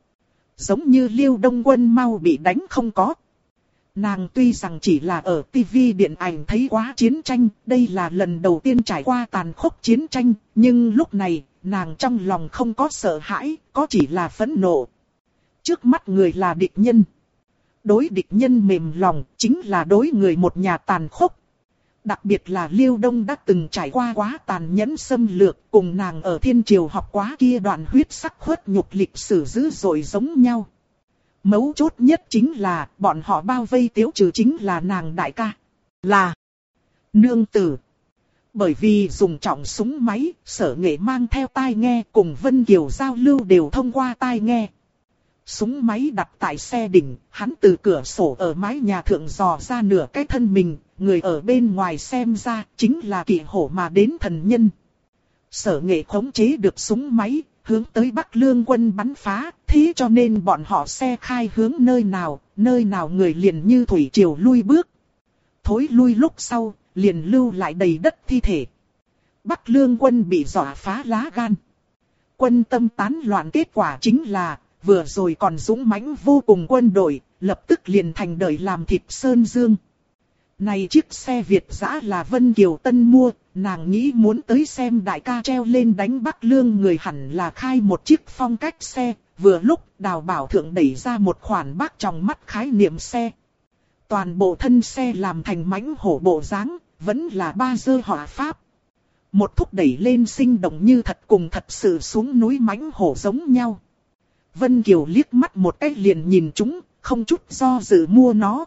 như Liêu Đông quân mau bị đánh không có. Nàng tuy rằng chỉ là ở TV điện ảnh thấy quá chiến tranh, đây là lần đầu tiên trải qua tàn khốc chiến tranh, nhưng lúc này, nàng trong lòng không có sợ hãi, có chỉ là phẫn nộ. Trước mắt người là địch nhân. Đối địch nhân mềm lòng, chính là đối người một nhà tàn khốc. Đặc biệt là Liêu Đông đã từng trải qua quá tàn nhẫn xâm lược, cùng nàng ở thiên triều học quá kia đoạn huyết sắc khuất nhục lịch sử dữ dội giống nhau. Mấu chốt nhất chính là bọn họ bao vây tiếu trừ chính là nàng đại ca. Là nương tử. Bởi vì dùng trọng súng máy, Sở Nghệ mang theo tai nghe cùng Vân Kiều giao lưu đều thông qua tai nghe. Súng máy đặt tại xe đỉnh, hắn từ cửa sổ ở mái nhà thượng dò ra nửa cái thân mình, người ở bên ngoài xem ra chính là kỵ hổ mà đến thần nhân. Sở Nghệ khống chế được súng máy, hướng tới Bắc Lương quân bắn phá, thế cho nên bọn họ xe khai hướng nơi nào người liền như thủy triều lui bước. Thối lui lúc sau, liền lưu lại đầy đất thi thể. Bắc Lương quân bị dọa phá lá gan. Quân tâm tán loạn, kết quả chính là, vừa rồi còn dũng mãnh vô cùng quân đội, lập tức liền thành đời làm thịt Sơn Dương. Này chiếc xe Việt dã là Vân Kiều Tân mua, nàng nghĩ muốn tới xem đại ca treo lên đánh Bắc Lương người hẳn là khai một chiếc phong cách xe, vừa lúc Đào Bảo Thượng đẩy ra một khoản bác trong mắt khái niệm xe. Toàn bộ thân xe làm thành mãnh hổ bộ dáng, vẫn là ba dơ họa pháp. Một thúc đẩy lên sinh động như thật cùng thật sự xuống núi mãnh hổ giống nhau. Vân Kiều liếc mắt một cái liền nhìn chúng, không chút do dự mua nó.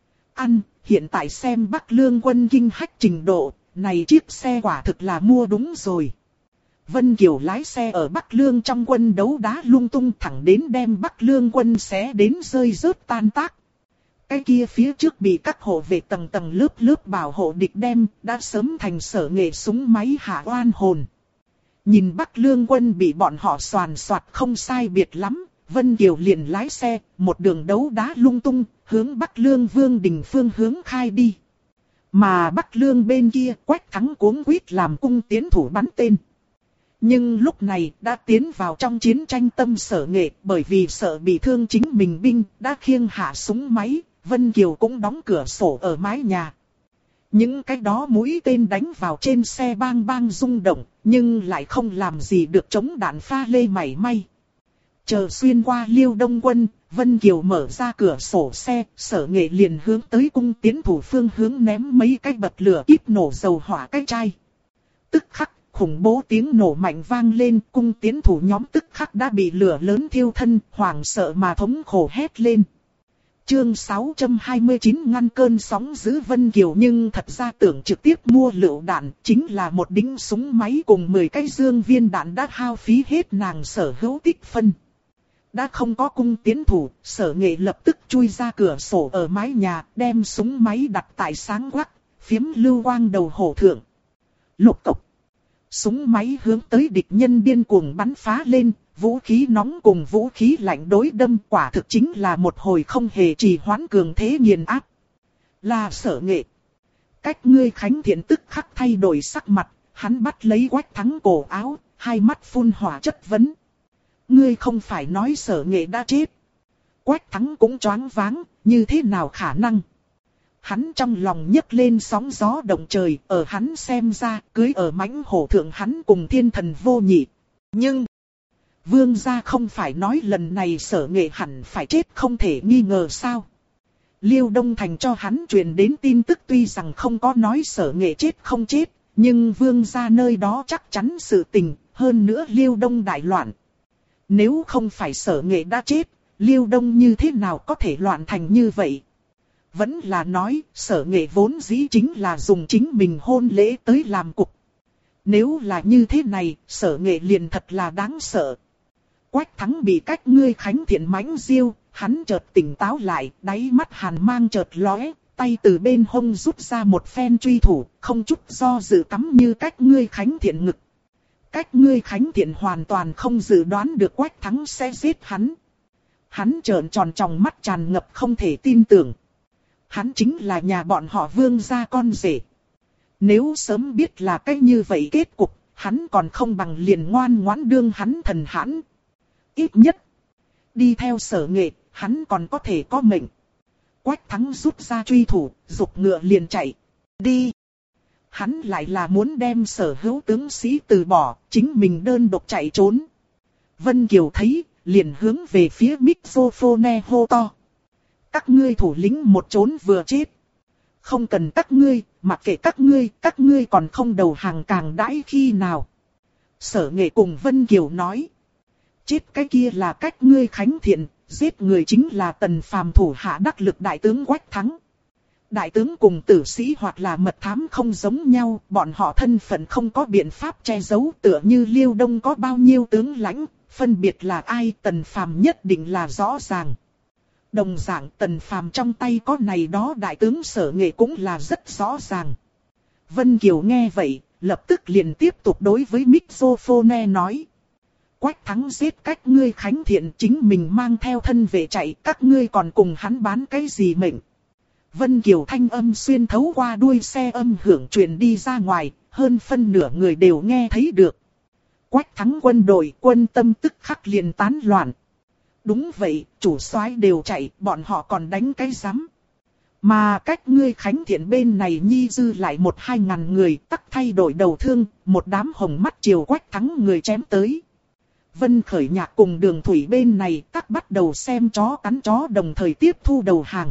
Hiện tại xem Bắc Lương quân kinh hách trình độ, này chiếc xe quả thực là mua đúng rồi. Vân Kiều lái xe ở Bắc Lương trong quân đấu đá lung tung thẳng đến đem Bắc Lương quân xé đến rơi rớt tan tác. Cái kia phía trước bị các hộ vệ tầng tầng lớp bảo hộ địch đem, đã sớm thành Sở Nghệ súng máy hạ oan hồn. Nhìn Bắc Lương quân bị bọn họ soàn soạt không sai biệt lắm, Vân Kiều liền lái xe, một đường đấu đá lung tung, hướng Bắc Lương Vương đình phương hướng khai đi. Mà Bắc Lương bên kia Quách Thắng cuống quýt làm cung tiến thủ bắn tên. Nhưng lúc này đã tiến vào trong chiến tranh tâm Sở Nghệ, bởi vì sợ bị thương chính mình binh, đã khiêng hạ súng máy, Vân Kiều cũng đóng cửa sổ ở mái nhà. Những cái đó mũi tên đánh vào trên xe bang bang rung động, nhưng lại không làm gì được chống đạn pha lê mảy may. Chờ xuyên qua Liêu Đông quân, Vân Kiều mở ra cửa sổ xe, Sở Nghệ liền hướng tới cung tiến thủ phương hướng ném mấy cái bật lửa kíp nổ dầu hỏa cái chai. Tức khắc, khủng bố tiếng nổ mạnh vang lên, cung tiến thủ nhóm tức khắc đã bị lửa lớn thiêu thân, hoảng sợ mà thống khổ hét lên. Chương 629 ngăn cơn sóng dữ. Vân Kiều nhưng thật ra tưởng trực tiếp mua lựu đạn, chính là một đĩnh súng máy cùng 10 cái dương viên đạn đã hao phí hết nàng sở hữu tích phân. Đã không có cung tiến thủ, Sở Nghệ lập tức chui ra cửa sổ ở mái nhà, đem súng máy đặt tại sáng quắc, phiếm lưu quang đầu hổ thượng. Lục cộc. Súng máy hướng tới địch nhân điên cuồng bắn phá lên, vũ khí nóng cùng vũ khí lạnh đối đâm, quả thực chính là một hồi không hề trì hoãn cường thế nghiền áp. Là Sở Nghệ. Cách ngươi Khánh Thiện tức khắc thay đổi sắc mặt, hắn bắt lấy Quách Thắng cổ áo, hai mắt phun hỏa chất vấn. Ngươi không phải nói Sở Nghệ đã chết. Quách Thắng cũng choáng váng, như thế nào khả năng? Hắn trong lòng nhấc lên sóng gió động trời, ở hắn xem ra, cưới ở mãnh hổ thượng hắn cùng thiên thần vô nhị. Nhưng, vương gia không phải nói lần này Sở Nghệ hẳn phải chết không thể nghi ngờ sao? Liêu Đông Thành cho hắn truyền đến tin tức tuy rằng không có nói Sở Nghệ chết không chết, nhưng vương gia nơi đó chắc chắn sự tình, hơn nữa Liêu Đông đại loạn. Nếu không phải Sở Nghệ đã chết, Liêu Đông như thế nào có thể loạn thành như vậy? Vẫn là nói, Sở Nghệ vốn dĩ chính là dùng chính mình hôn lễ tới làm cục. Nếu là như thế này, Sở Nghệ liền thật là đáng sợ. Quách Thắng bị cách ngươi Khánh Thiện mãnh diêu, hắn chợt tỉnh táo lại, đáy mắt hàn mang chợt lóe, tay từ bên hông rút ra một phen truy thủ, không chút do dự cắm như cách ngươi Khánh Thiện ngực. Cách ngươi Khánh Thiện hoàn toàn không dự đoán được Quách Thắng sẽ giết hắn. Hắn trợn tròn tròng mắt tràn ngập không thể tin tưởng. Hắn chính là nhà bọn họ Vương gia con rể. Nếu sớm biết là cách như vậy kết cục, hắn còn không bằng liền ngoan ngoãn đương hắn thần hãn. Ít nhất, đi theo Sở Nghệ, hắn còn có thể có mệnh. Quách Thắng rút ra truy thủ, giục ngựa liền chạy. Đi! Hắn lại là muốn đem sở hữu tướng sĩ từ bỏ, chính mình đơn độc chạy trốn. Vân Kiều thấy, liền hướng về phía microphone hô to. Các ngươi thủ lĩnh một trốn vừa chết. Không cần các ngươi, mặc kệ các ngươi còn không đầu hàng càng đãi khi nào. Sở Nghệ cùng Vân Kiều nói. Chết cái kia là cách ngươi Khánh Thiện, giết người chính là Tần Phàm thủ hạ đắc lực đại tướng Quách Thắng. Đại tướng cùng tử sĩ hoặc là mật thám không giống nhau, bọn họ thân phận không có biện pháp che giấu, tựa như Liêu Đông có bao nhiêu tướng lãnh, phân biệt là ai Tần Phàm nhất định là rõ ràng. Đồng dạng Tần Phàm trong tay có này đó đại tướng Sở Nghệ cũng là rất rõ ràng. Vân Kiều nghe vậy, lập tức liền tiếp tục đối với mixophone nói. Quách Thắng giết các ngươi Khánh Thiện chính mình mang theo thân vệ chạy, các ngươi còn cùng hắn bán cái gì mệnh. Vân Kiều thanh âm xuyên thấu qua đuôi xe âm hưởng truyền đi ra ngoài, hơn phân nửa người đều nghe thấy được. Quách Thắng quân đội quân tâm tức khắc liền tán loạn. Đúng vậy, chủ soái đều chạy, bọn họ còn đánh cái rắm. Mà cách ngươi Khánh Thiện bên này nhi dư lại 1-2 ngàn người tắc thay đổi đầu thương, một đám hồng mắt chiều Quách Thắng người chém tới. Vân Khởi Nhạc cùng Đường Thủy bên này tắc bắt đầu xem chó cắn chó đồng thời tiếp thu đầu hàng.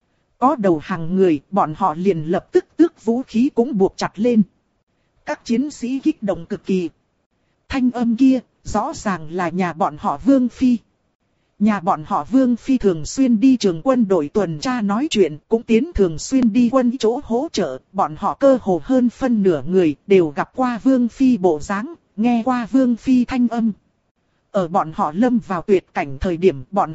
Có đầu hàng người, bọn họ liền lập tức tước vũ khí cũng buộc chặt lên. Các chiến sĩ kích động cực kỳ. Thanh âm kia, rõ ràng là nhà bọn họ Vương Phi. Nhà bọn họ Vương Phi thường xuyên đi trường quân đội tuần tra nói chuyện, cũng tiến thường xuyên đi quân chỗ hỗ trợ. Bọn họ cơ hồ hơn phân nửa người đều gặp qua Vương Phi bộ dáng, nghe qua Vương Phi thanh âm. Ở bọn họ lâm vào tuyệt cảnh thời điểm bọn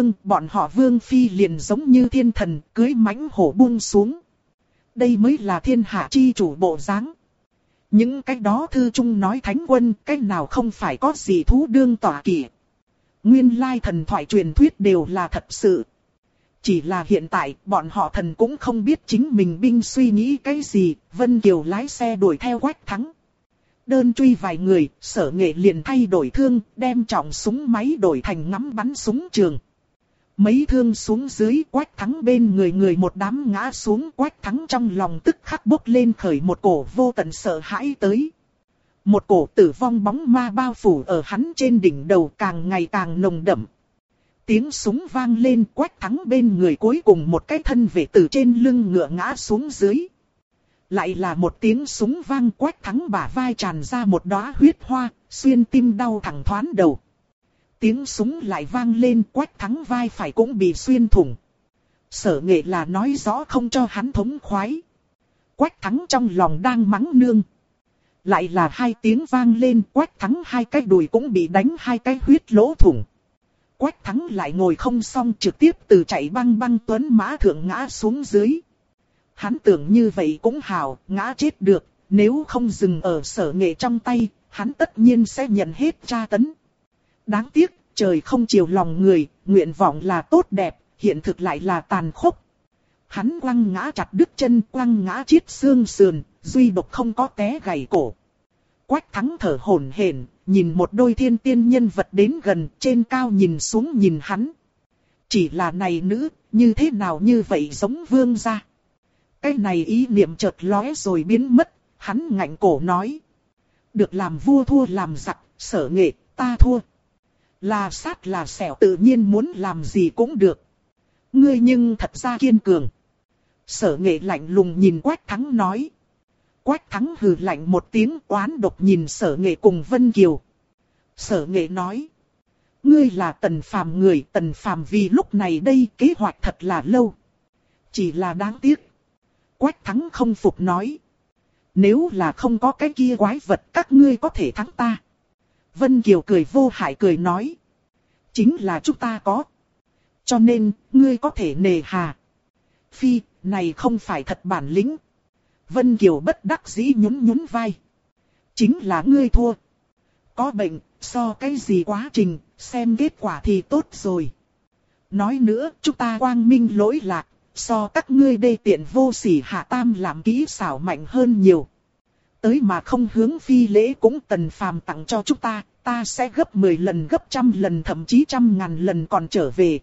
họ Vương Phi liền giống như thiên thần cưới mãnh hổ buông xuống. Đây mới là thiên hạ chi chủ bộ dáng. Những cái đó thư trung nói thánh quân, cái nào không phải có gì thú đương tỏa kỵ. Nguyên lai thần thoại truyền thuyết đều là thật sự. Chỉ là hiện tại, bọn họ thần cũng không biết chính mình binh suy nghĩ cái gì, Vân Kiều lái xe đuổi theo Quách Thắng. Đơn truy vài người, Sở Nghệ liền thay đổi thương, đem trọng súng máy đổi thành ngắm bắn súng trường. Mấy thương xuống dưới, Quách Thắng bên người một đám ngã xuống, Quách Thắng trong lòng tức khắc bốc lên khởi một cổ vô tận sợ hãi tới. Một cổ tử vong bóng ma bao phủ ở hắn trên đỉnh đầu càng ngày càng nồng đậm. Tiếng súng vang lên, Quách Thắng bên người cuối cùng một cái thân vệ từ trên lưng ngựa ngã xuống dưới. Lại là một tiếng súng vang, Quách Thắng bả vai tràn ra một đóa huyết hoa, xuyên tim đau thẳng thoáng đầu. Tiếng súng lại vang lên, Quách Thắng vai phải cũng bị xuyên thủng. Sở Nghệ là nói rõ không cho hắn thống khoái. Quách Thắng trong lòng đang mắng nương. Lại là 2 tiếng vang lên, Quách Thắng 2 cái đùi cũng bị đánh 2 cái huyết lỗ thủng. Quách Thắng lại ngồi không xong trực tiếp từ chạy băng băng tuấn mã thượng ngã xuống dưới. Hắn tưởng như vậy cũng hảo, ngã chết được, nếu không dừng ở Sở Nghệ trong tay, hắn tất nhiên sẽ nhận hết tra tấn. Đáng tiếc, trời không chiều lòng người, nguyện vọng là tốt đẹp, hiện thực lại là tàn khốc. Hắn quăng ngã chặt đứt chân, quăng ngã chiết xương sườn, duy độc không có té gãy cổ. Quách Thắng thở hổn hển, nhìn một đôi thiên tiên nhân vật đến gần, trên cao nhìn xuống nhìn hắn. Chỉ là này nữ, như thế nào như vậy giống vương gia. Cái này ý niệm chợt lóe rồi biến mất, hắn ngạnh cổ nói. Được làm vua thua làm giặc, Sở Nghệ, ta thua. Là sát là xẻo tự nhiên muốn làm gì cũng được. Ngươi nhưng thật ra kiên cường. Sở Nghệ lạnh lùng nhìn Quách Thắng nói. Quách Thắng hừ lạnh một tiếng oán độc nhìn Sở Nghệ cùng Vân Kiều. Sở Nghệ nói. Ngươi là Tần Phàm người, Tần Phàm vì lúc này đây kế hoạch thật là lâu. Chỉ là đáng tiếc. Quách Thắng không phục nói. Nếu là không có cái kia quái vật các ngươi có thể thắng ta. Vân Kiều cười vô hại cười nói. Chính là chúng ta có. Cho nên, ngươi có thể nề hà. Phi, này không phải thật bản lĩnh. Vân Kiều bất đắc dĩ nhún nhún vai. Chính là ngươi thua. Có bệnh, so cái gì quá trình, xem kết quả thì tốt rồi. Nói nữa, chúng ta quang minh lỗi lạc, so các ngươi đê tiện vô sỉ hạ tam làm kỹ xảo mạnh hơn nhiều. Tới mà không hướng phi lễ cũng Tần Phàm tặng cho chúng ta sẽ gấp 10 lần gấp 100 lần thậm chí 100.000 lần còn trở về.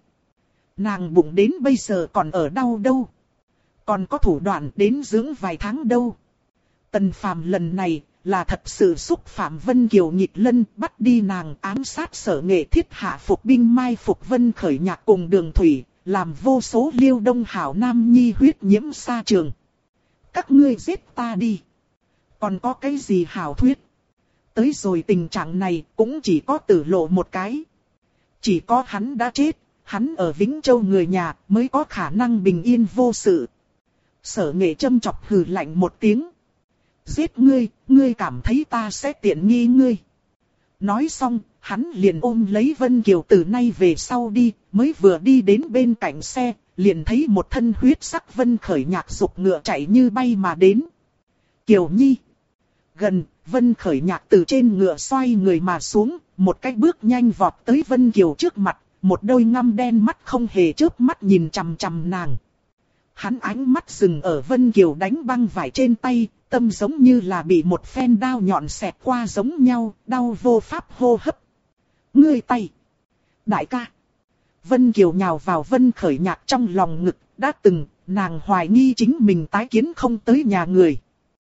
Nàng bụng đến bây giờ còn ở đau đâu. Còn có thủ đoạn đến dưỡng vài tháng đâu. Tần Phàm lần này là thật sự xúc phạm Vân Kiều nghịch lân, bắt đi nàng ám sát Sở Nghệ thiết hạ phục binh mai phục Vân Khởi Nhạc cùng Đường Thủy, làm vô số Liêu Đông hảo nam nhi huyết nhiễm sa trường. Các ngươi giết ta đi. Còn có cái gì hảo thuyết? Tới rồi tình trạng này cũng chỉ có Tử Lộ một cái. Chỉ có hắn đã chết, hắn ở Vĩnh Châu người nhà mới có khả năng bình yên vô sự. Sở Nghệ châm chọc hừ lạnh một tiếng. Giết ngươi, ngươi cảm thấy ta sẽ tiện nghi ngươi. Nói xong, hắn liền ôm lấy Vân Kiều từ nay về sau đi, mới vừa đi đến bên cạnh xe, liền thấy một thân huyết sắc Vân Khởi Nhạc giục ngựa chạy như bay mà đến. Kiều Nhi. Gần, Vân Khởi Nhạc từ trên ngựa xoay người mà xuống, một cái bước nhanh vọt tới Vân Kiều trước mặt, một đôi ngăm đen mắt không hề chớp mắt nhìn chằm chằm nàng. Hắn ánh mắt dừng ở Vân Kiều đánh băng vải trên tay, tâm giống như là bị một phen đao nhọn xẹt qua giống nhau, đau vô pháp hô hấp. Ngươi tay. Đại ca. Vân Kiều nhào vào Vân Khởi Nhạc trong lòng ngực, đã từng, nàng hoài nghi chính mình tái kiến không tới nhà người.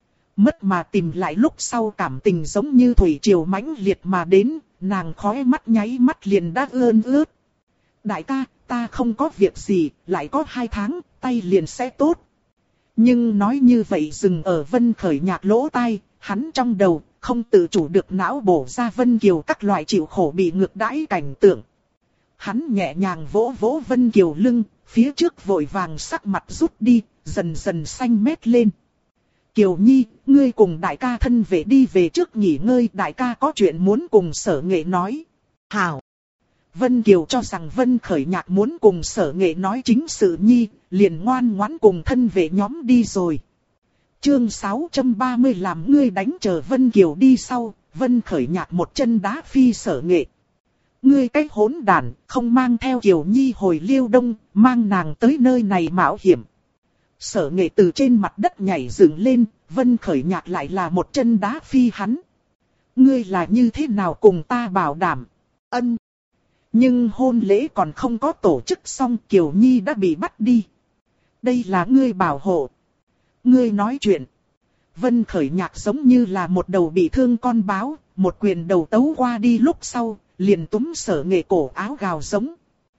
Mất mà tìm lại lúc sau cảm tình giống như thủy triều mãnh liệt mà đến, nàng khóe mắt nháy mắt liền đã ươn ướt. Đại ca, ta không có việc gì, lại có 2 tháng, tay liền sẽ tốt. Nhưng nói như vậy dừng ở Vân Khởi Nhạc lỗ tai, hắn trong đầu, không tự chủ được não bổ ra Vân Kiều các loại chịu khổ bị ngược đãi cảnh tượng. Hắn nhẹ nhàng vỗ vỗ Vân Kiều lưng, phía trước vội vàng sắc mặt rút đi, dần dần xanh mét lên. Kiều Nhi, ngươi cùng đại ca thân về đi về trước nghỉ ngơi, đại ca có chuyện muốn cùng Sở Nghệ nói. Hảo. Vân Kiều cho rằng Vân Khởi Nhạc muốn cùng Sở Nghệ nói chính sự nhi, liền ngoan ngoãn cùng thân vệ nhóm đi rồi. Chương 630 làm ngươi đánh chờ Vân Kiều đi sau, Vân Khởi Nhạc một chân đá phi Sở Nghệ. Ngươi cái hỗn đản, không mang theo Kiều Nhi hồi Liêu Đông, mang nàng tới nơi này mạo hiểm. Sở Nghệ từ trên mặt đất nhảy dựng lên, Vân Khởi Nhạc lại là một chân đá phi hắn. Ngươi là như thế nào cùng ta bảo đảm? Ân. Nhưng hôn lễ còn không có tổ chức xong, Kiều Nhi đã bị bắt đi. Đây là ngươi bảo hộ. Ngươi nói chuyện. Vân Khởi Nhạc giống như là một đầu bị thương con báo, một quyền đầu tấu qua đi lúc sau, liền túm Sở Nghệ cổ áo gào giống.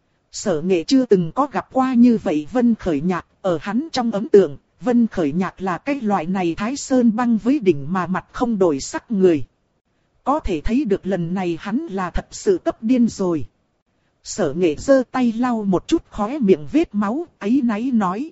Sở Nghệ chưa từng có gặp qua như vậy Vân Khởi Nhạc, ở hắn trong ấn tượng, Vân Khởi Nhạc là cái loại này Thái Sơn băng với đỉnh mà mặt không đổi sắc người. Có thể thấy được lần này hắn là thật sự cấp điên rồi. Sở Nghệ giơ tay lau một chút khóe miệng vết máu, áy náy nói.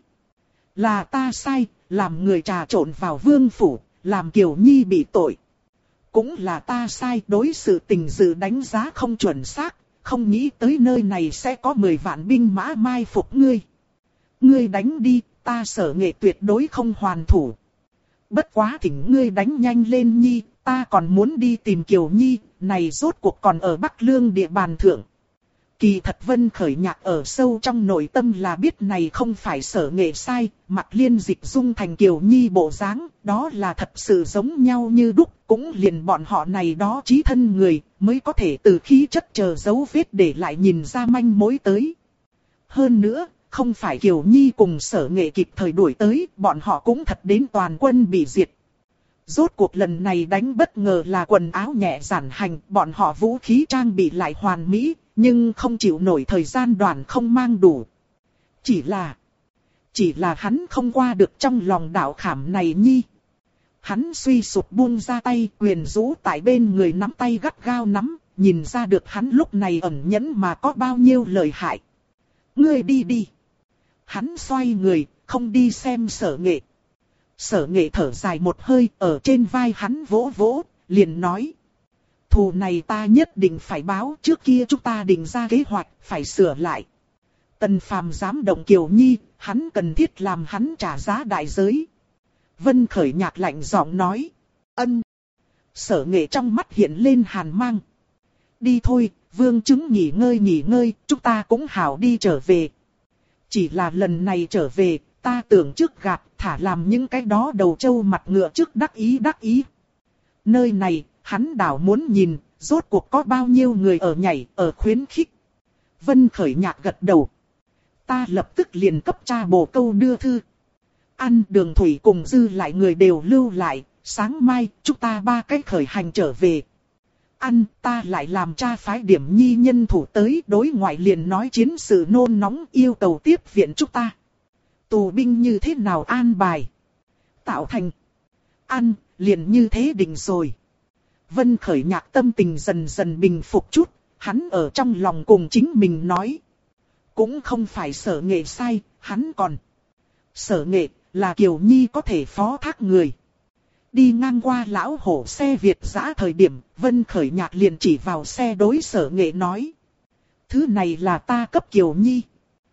Là ta sai, làm người trà trộn vào vương phủ, làm Kiều Nhi bị tội. Cũng là ta sai, đối sự tình dự đánh giá không chuẩn xác, không nghĩ tới nơi này sẽ có 10 vạn binh mã mai phục ngươi. Ngươi đánh đi, ta Sở Nghệ tuyệt đối không hoàn thủ. Bất quá thỉnh ngươi đánh nhanh lên Nhi, ta còn muốn đi tìm Kiều Nhi, này rốt cuộc còn ở Bắc Lương địa bàn thượng. Kỳ thật Vân Khởi Nhạc ở sâu trong nội tâm là biết này không phải Sở Nghệ sai, mặt liên dịch dung thành Kiều Nhi bộ dáng, đó là thật sự giống nhau như đúc, cũng liền bọn họ này đó chí thân người, mới có thể từ khí chất chờ dấu vết để lại nhìn ra manh mối tới. Hơn nữa, không phải Kiều Nhi cùng Sở Nghệ kịp thời đuổi tới, bọn họ cũng thật đến toàn quân bị diệt. Rốt cuộc lần này đánh bất ngờ là quần áo nhẹ giản hành, bọn họ vũ khí trang bị lại hoàn mỹ, nhưng không chịu nổi thời gian đoàn không mang đủ. Chỉ là hắn không qua được trong lòng đạo khảm này Nhi. Hắn suy sụp buông ra tay, quyền rũ tại bên người nắm tay gắt gao nắm, nhìn ra được hắn lúc này ẩn nhẫn mà có bao nhiêu lợi hại. Ngươi đi đi. Hắn xoay người, không đi xem Sở Nghệ. Sở Nghệ thở dài một hơi, ở trên vai hắn vỗ vỗ, liền nói. Thù này ta nhất định phải báo, trước kia chúng ta định ra kế hoạch, phải sửa lại. Tần Phàm dám động Kiều Nhi, hắn cần thiết làm hắn trả giá đại giới. Vân Khởi Nhạc lạnh giọng nói. Ân. Sở Nghệ trong mắt hiện lên hàn mang. Đi thôi, vương chứng nghỉ ngơi, chúng ta cũng hảo đi trở về. Chỉ là lần này trở về, ta tưởng trước gạt, thả làm những cái đó đầu trâu mặt ngựa trước đắc ý. Nơi này, hắn đảo muốn nhìn, rốt cuộc có bao nhiêu người ở nhảy, ở khuyến khích. Vân Khởi Nhạc gật đầu. Ta lập tức liền cấp cha bổ câu đưa thư. Ăn Đường Thủy cùng dư lại người đều lưu lại, sáng mai chúng ta 3 cái khởi hành trở về. Ăn ta lại làm cha phái điểm nhi nhân thủ tới, đối ngoại liền nói chiến sự nôn nóng yêu cầu tiếp viện chúng ta. Tù binh như thế nào an bài? Tạo thành. Ăn, liền như thế định rồi. Vân Khởi Nhạc tâm tình dần dần bình phục chút, hắn ở trong lòng cùng chính mình nói. Cũng không phải Sở Nghệ sai, hắn còn. Sở Nghệ là Kiều Nhi có thể phó thác người. Đi ngang qua lão hổ xe Việt dã thời điểm, Vân Khởi Nhạc liền chỉ vào xe đối Sở Nghệ nói. Thứ này là ta cấp Kiều Nhi.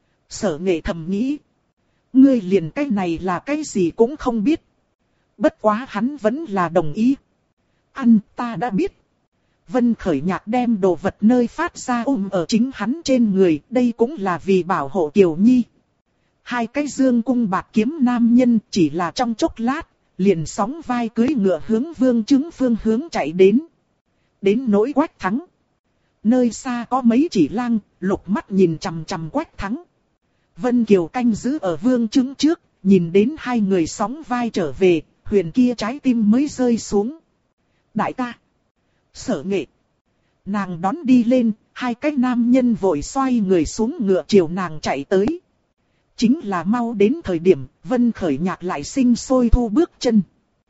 Sở Nghệ thầm nghĩ. Ngươi liền cái này là cái gì cũng không biết. Bất quá hắn vẫn là đồng ý. Ăn ta đã biết. Vân Khởi Nhạc đem đồ vật nơi phát ra ôm ở chính hắn trên người, đây cũng là vì bảo hộ Kiều Nhi. Hai cái dương cung bạc kiếm nam nhân chỉ là trong chốc lát, liền sóng vai cưỡi ngựa hướng Vương Chứng phương hướng chạy đến. Đến nỗi Quách Thắng. Nơi xa có mấy chỉ lang, lục mắt nhìn chằm chằm Quách Thắng. Vân Kiều canh giữ ở Vương Chứng trước, nhìn đến hai người sóng vai trở về, huyền kia trái tim mới rơi xuống. Đại ca. Sở Nghệ. Nàng đón đi lên, hai cái nam nhân vội xoay người xuống ngựa chiều nàng chạy tới. Chính là mau đến thời điểm, Vân Khởi Nhạc lại sinh sôi thu bước chân.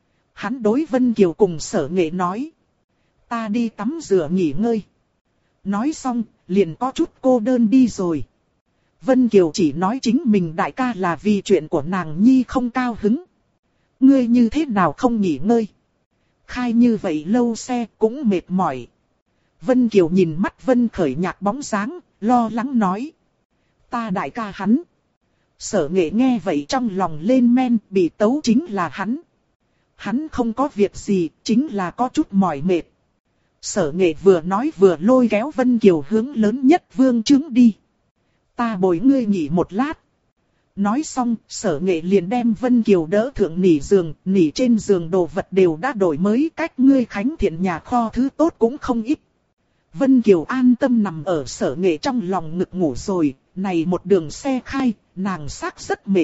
Hắn đối Vân Kiều cùng Sở Nghệ nói. Ta đi tắm rửa nghỉ ngơi. Nói xong, liền có chút cô đơn đi rồi. Vân Kiều chỉ nói chính mình đại ca là vì chuyện của nàng Nhi không cao hứng. Ngươi như thế nào không nghỉ ngơi? Khai như vậy lâu xe cũng mệt mỏi. Vân Kiều nhìn mắt Vân Khởi Nhạc bóng dáng, lo lắng nói. Ta đại ca hắn. Sở Nghệ nghe vậy trong lòng lên men, bị tấu chính là hắn. Hắn không có việc gì, chính là có chút mỏi mệt. Sở Nghệ vừa nói vừa lôi kéo Vân Kiều hướng lớn nhất Vương Chứng đi. Ta bồi ngươi nghỉ một lát. Nói xong, Sở Nghệ liền đem Vân Kiều đỡ thượng nỉ giường, nỉ trên giường đồ vật đều đã đổi mới, cách ngươi Khánh Thiện nhà kho thứ tốt cũng không ít. Vân Kiều an tâm nằm ở Sở Nghệ trong lòng ngực ngủ rồi, này một đường xe khai, nàng xác rất mệt.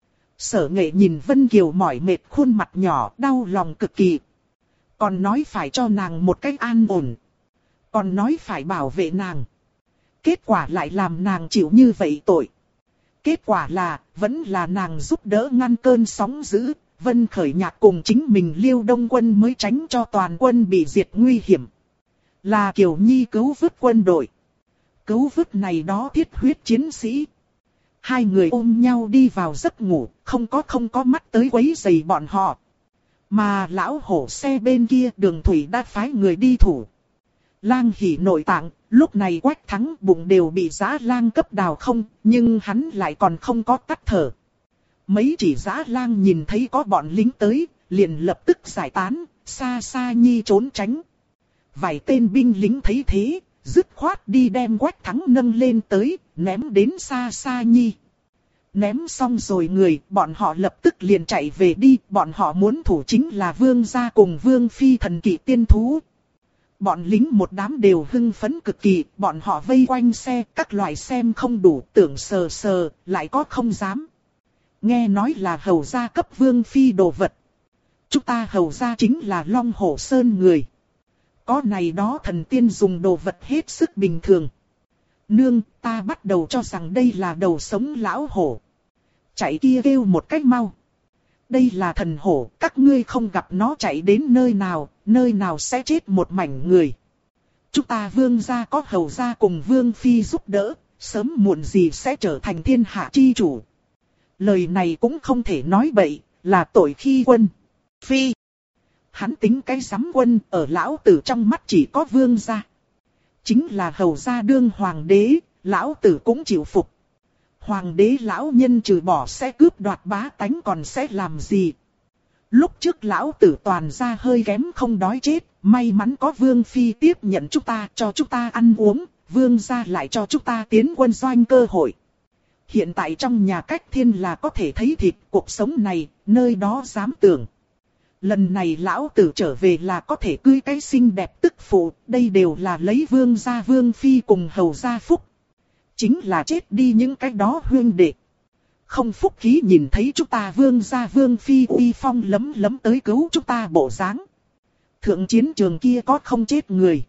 Sở Nghệ nhìn Vân Kiều mỏi mệt khuôn mặt nhỏ, đau lòng cực kỳ. Còn nói phải cho nàng một cách an ổn. Còn nói phải bảo vệ nàng. Kết quả lại làm nàng chịu như vậy tội. Kết quả là, vẫn là nàng giúp đỡ ngăn cơn sóng dữ. Vân Khởi Nhạc cùng chính mình Liêu Đông Quân mới tránh cho toàn quân bị diệt nguy hiểm. Là Kiều Nhi cứu vớt quân đội. Cứu vớt này đó thiết huyết chiến sĩ. Hai người ôm nhau đi vào giấc ngủ, không có mắt tới quấy rầy bọn họ. Mà lão hổ xe bên kia Đường Thủy đã phái người đi thủ. Lang Hỉ nội tạng, lúc này Quách Thắng bụng đều bị dã lang cấp đào không, nhưng hắn lại còn không có tắt thở. Mấy chỉ dã lang nhìn thấy có bọn lính tới, liền lập tức giải tán, xa xa nhi trốn tránh. Vài tên binh lính thấy thế, dứt khoát đi đem Quách Thắng nâng lên tới, ném đến xa xa nhi. Ném xong rồi người, bọn họ lập tức liền chạy về đi, bọn họ muốn thủ chính là Vương gia cùng Vương Phi thần kỵ tiên thú. Bọn lính một đám đều hưng phấn cực kỳ, bọn họ vây quanh xe, các loại xem không đủ, tưởng sờ sờ, lại có không dám. Nghe nói là hầu gia cấp Vương Phi đồ vật. Chúng ta hầu gia chính là Long Hổ Sơn người. Có này đó thần tiên dùng đồ vật hết sức bình thường. Nương, ta bắt đầu cho rằng đây là đầu sống lão hổ. Chạy kia kêu một cách mau. Đây là thần hổ, các ngươi không gặp nó chạy đến nơi nào sẽ chết một mảnh người. Chúng ta Vương gia có hầu gia cùng Vương Phi giúp đỡ, sớm muộn gì sẽ trở thành thiên hạ chi chủ. Lời này cũng không thể nói bậy, là tội khi quân. Phi. Hắn tính cái giám quân, ở lão tử trong mắt chỉ có Vương gia. Chính là hầu gia đương hoàng đế, lão tử cũng chịu phục. Hoàng đế lão nhân trừ bỏ sẽ cướp đoạt bá tánh còn sẽ làm gì? Lúc trước lão tử toàn ra hơi kém không đói chết, may mắn có Vương Phi tiếp nhận chúng ta, cho chúng ta ăn uống, Vương gia lại cho chúng ta tiến quân doanh cơ hội. Hiện tại trong nhà cách thiên là có thể thấy thịt, cuộc sống này, nơi đó dám tưởng. Lần này lão tử trở về là có thể cưới cái xinh đẹp tức phụ, đây đều là lấy Vương gia Vương Phi cùng hầu gia phúc. Chính là chết đi những cái đó huyên đệ. Không phúc khí nhìn thấy chúng ta Vương gia Vương Phi uy phong lấm lấm tới cứu chúng ta bộ dáng. Thượng chiến trường kia có không chết người.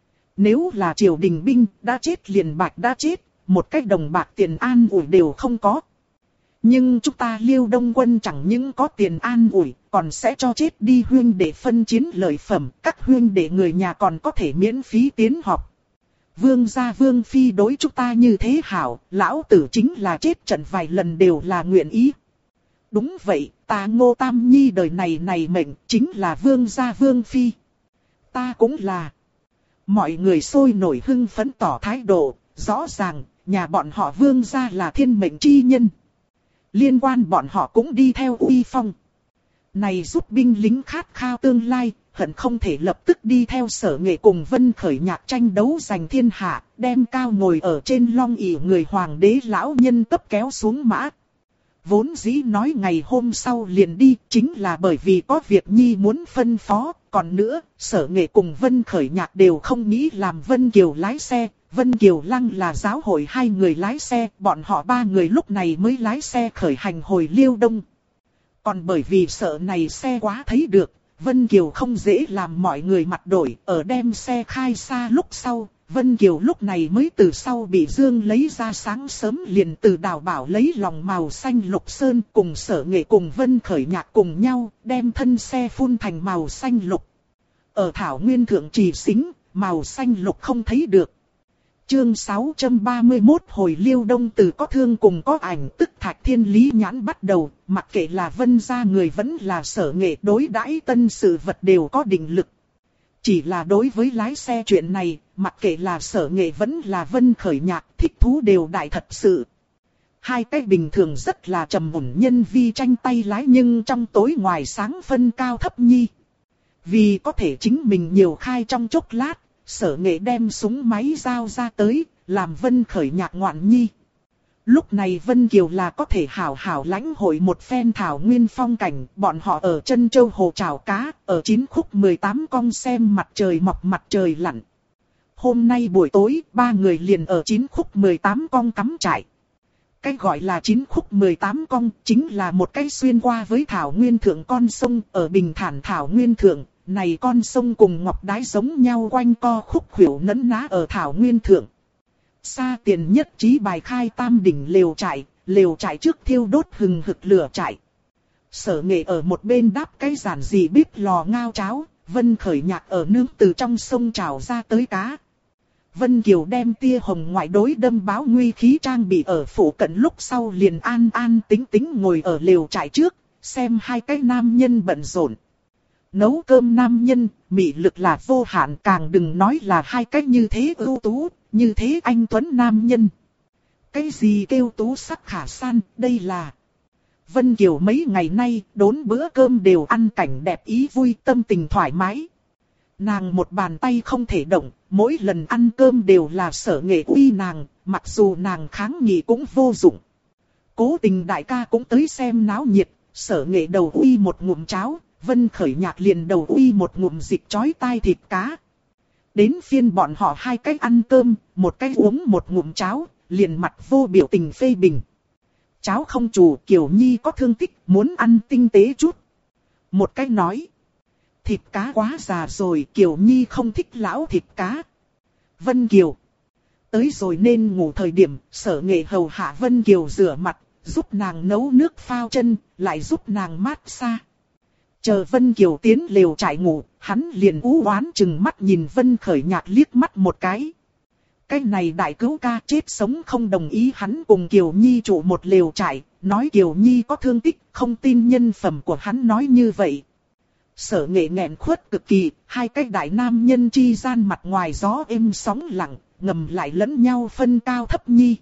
Nếu là triều đình binh đã chết liền bạch đã chết, một cách đồng bạc tiền an ủi đều không có. Nhưng chúng ta Liêu Đông Quân chẳng những có tiền an ủi, còn sẽ cho chết đi huyên đệ phân chiến lợi phẩm, các huyên đệ người nhà còn có thể miễn phí tiến học. Vương gia Vương Phi đối chúng ta như thế hảo, lão tử chính là chết trận vài lần đều là nguyện ý. Đúng vậy, ta Ngô Tam Nhi đời này mệnh chính là vương gia vương phi. Ta cũng là. Mọi người sôi nổi hưng phấn tỏ thái độ, rõ ràng, nhà bọn họ vương gia là thiên mệnh chi nhân. Liên quan bọn họ cũng đi theo uy phong. Này giúp binh lính khát khao tương lai, hận không thể lập tức đi theo Sở Nghệ cùng Vân Khởi Nhạc tranh đấu giành thiên hạ, đem cao ngồi ở trên long ỷ người hoàng đế lão nhân cấp kéo xuống mã. Vốn dĩ nói ngày hôm sau liền đi, chính là bởi vì có việc nhi muốn phân phó, còn nữa, Sở Nghệ cùng Vân Khởi Nhạc đều không nghĩ làm Vân Kiều lái xe, Vân Kiều Lăng là giáo hội hai người lái xe, bọn họ ba người lúc này mới lái xe khởi hành hồi Liêu Đông. Còn bởi vì sợ này xe quá thấy được, Vân Kiều không dễ làm mọi người mặt đổi, ở đem xe khai xa lúc sau, Vân Kiều lúc này mới từ sau bị Dương lấy ra, sáng sớm liền từ Đào Bảo lấy lòng màu xanh lục sơn cùng Sở Nghệ cùng Vân Khởi Nhạc cùng nhau, đem thân xe phun thành màu xanh lục. Ở Thảo Nguyên Thượng Trì Xính, màu xanh lục không thấy được. Chương 631 hồi Liêu Đông từ có thương cùng có ảnh tức Thạch Thiên Lý nhãn bắt đầu, mặc kệ là Vân gia người vẫn là Sở Nghệ đối đãi tân sự vật đều có định lực. Chỉ là đối với lái xe chuyện này, mặc kệ là Sở Nghệ vẫn là Vân Khởi Nhạc, thích thú đều đại thật sự. Hai cái bình thường rất là trầm ổn nhân vi tranh tay lái nhưng trong tối ngoài sáng phân cao thấp nhi. Vì có thể chính mình nhiều khai trong chốc lát, Sở Nghệ đem súng máy giao ra tới, làm Vân Khởi Nhạc ngoạn nhi. Lúc này Vân Kiều là có thể hảo hảo lãnh hội một phen thảo nguyên phong cảnh, bọn họ ở chân châu hồ chảo cá, ở 9 khúc 18 cong xem mặt trời mọc mặt trời lặn. Hôm nay buổi tối, ba người liền ở 9 khúc 18 cong cắm trại. Cái gọi là 9 khúc 18 cong chính là một cái xuyên qua với thảo nguyên thượng con sông ở bình thản thảo nguyên thượng. Này con sông cùng ngọc đái giống nhau quanh co khúc khuỷu nấn ná ở thảo nguyên thượng. Xa tiền nhất trí bài khai tam đỉnh lều trại trước thiêu đốt hừng hực lửa trại. Sở Nghệ ở một bên đáp cái giản dị bếp lò ngao cháo, Vân Khởi Nhạc ở nướng từ trong sông trào ra tới cá. Vân Kiều đem tia hồng ngoại đối đâm báo nguy khí trang bị ở phủ cận lúc sau liền an an tính tính ngồi ở lều trại trước, xem hai cái nam nhân bận rộn. Nấu cơm nam nhân, mị lực là vô hạn, càng đừng nói là hai cách như thế ưu tú, như thế anh tuấn nam nhân. Cái gì kêu tú sắc khả san, đây là... Vân Kiều mấy ngày nay, đốn bữa cơm đều ăn cảnh đẹp ý vui, tâm tình thoải mái. Nàng một bàn tay không thể động, mỗi lần ăn cơm đều là Sở Nghệ uy nàng, mặc dù nàng kháng nghị cũng vô dụng. Cố Tình đại ca cũng tới xem náo nhiệt, Sở Nghệ đầu uy một ngụm cháo. Vân Khởi Nhạc liền đầu uy một ngụm dịch chói tai thịt cá. Đến phiên bọn họ hai cách ăn cơm, một cách uống một ngụm cháo, liền mặt vô biểu tình phê bình. Cháo không chủ, Kiều Nhi có thương tích, muốn ăn tinh tế chút. Một cách nói, thịt cá quá già rồi, Kiều Nhi không thích lão thịt cá. Vân Kiều, tới rồi nên ngủ thời điểm, Sở Nghệ hầu hạ Vân Kiều rửa mặt, giúp nàng nấu nước phao chân, lại giúp nàng mát xa. Chờ Vân Kiều tiến lều trại ngủ, hắn liền u oán chừng mắt nhìn Vân Khởi Nhạc liếc mắt một cái. Cái này đại cứu ca chết sống không đồng ý hắn cùng Kiều Nhi trụ một lều trại, nói Kiều Nhi có thương tích, không tin nhân phẩm của hắn nói như vậy. Sở Nghệ nghẹn khuất cực kỳ, hai cái đại nam nhân chi gian mặt ngoài gió êm sóng lặng, ngầm lại lẫn nhau phân cao thấp nhi.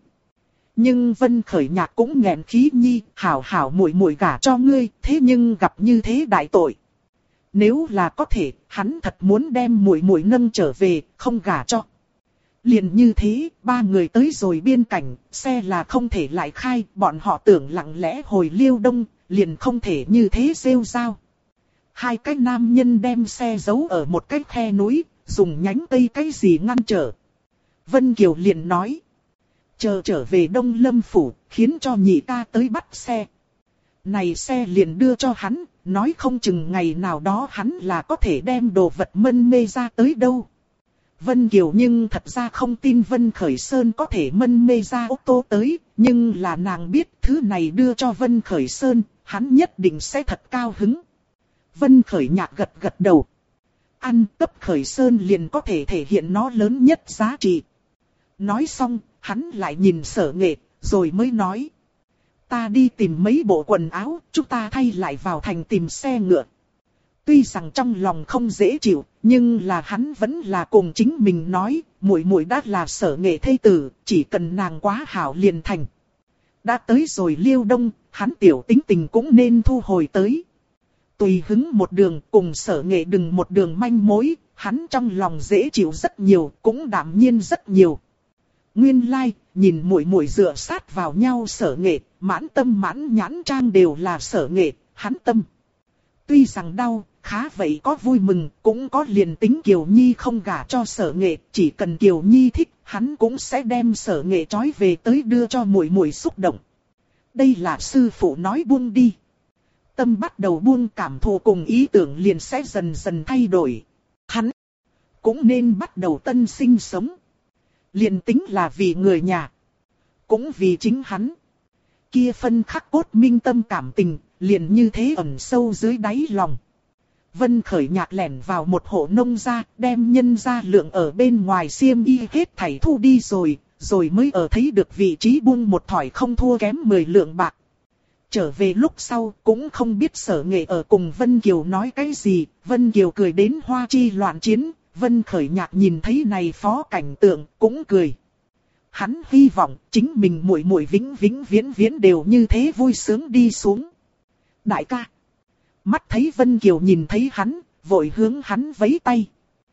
Nhưng Vân Khởi Nhạc cũng nghẹn khí nhi, hảo hảo muội muội gả cho ngươi, thế nhưng gặp như thế đại tội. Nếu là có thể, hắn thật muốn đem muội muội nâng trở về, không gả cho. Liền như thế, ba người tới rồi biên cảnh, xe là không thể lại khai, bọn họ tưởng lặng lẽ hồi Liêu Đông, liền không thể như thế rêu rao. Hai cái nam nhân đem xe giấu ở một cái khe núi, dùng nhánh cây cái gì ngăn trở. Vân Kiều liền nói. Chờ trở về Đông Lâm Phủ, khiến cho nhị ca tới bắt xe. Này xe liền đưa cho hắn, nói không chừng ngày nào đó hắn là có thể đem đồ vật mân mê ra tới đâu. Vân Kiều nhưng thật ra không tin Vân Khởi Sơn có thể mân mê ra ô tô tới, nhưng là nàng biết thứ này đưa cho Vân Khởi Sơn, hắn nhất định sẽ thật cao hứng. Vân Khởi Nhạc gật gật đầu. Ăn cấp Khởi Sơn liền có thể thể hiện nó lớn nhất giá trị. Nói xong, hắn lại nhìn Sở Nghệ, rồi mới nói. ta đi tìm mấy bộ quần áo, chúng ta thay lại vào thành tìm xe ngựa. Tuy rằng trong lòng không dễ chịu, nhưng là hắn vẫn là cùng chính mình nói, muội muội đã là Sở Nghệ thê tử, chỉ cần nàng quá hảo liền thành. Đã tới rồi Liêu Đông, hắn tiểu tính tình cũng nên thu hồi tới. Tùy hứng một đường, cùng Sở Nghệ đừng một đường manh mối, hắn trong lòng dễ chịu rất nhiều, cũng đạm nhiên rất nhiều. Nguyên lai, nhìn muội muội dựa sát vào nhau Sở Nghệ, mãn tâm mãn nhãn trang đều là Sở Nghệ, hắn tâm. Tuy rằng đau, khá vậy có vui mừng, cũng có liền tính Kiều Nhi không gả cho Sở Nghệ, chỉ cần Kiều Nhi thích, hắn cũng sẽ đem Sở Nghệ trói về tới đưa cho muội muội xúc động. Đây là sư phụ nói buông đi. Tâm bắt đầu buông, cảm thụ cùng ý tưởng liền sẽ dần dần thay đổi. Hắn cũng nên bắt đầu tân sinh sống. Liền tính là vì người nhà, cũng vì chính hắn. Kia phân khắc cốt minh tâm cảm tình, liền như thế ẩn sâu dưới đáy lòng. Vân Khởi Nhạc lẻn vào một hộ nông gia, đem nhân gia lượng ở bên ngoài xiêm y hết thảy thu đi rồi mới ở thấy được vị trí buông một thỏi không thua kém 10 lượng bạc. Trở về lúc sau cũng không biết Sở Nghệ ở cùng Vân Kiều nói cái gì, Vân Kiều cười đến hoa chi loạn chiến, Vân Khởi Nhạc nhìn thấy này phó cảnh tượng cũng cười. Hắn hy vọng chính mình muội muội vĩnh viễn đều như thế vui sướng đi xuống. Đại ca. Mắt thấy Vân Kiều nhìn thấy hắn, vội hướng hắn vẫy tay.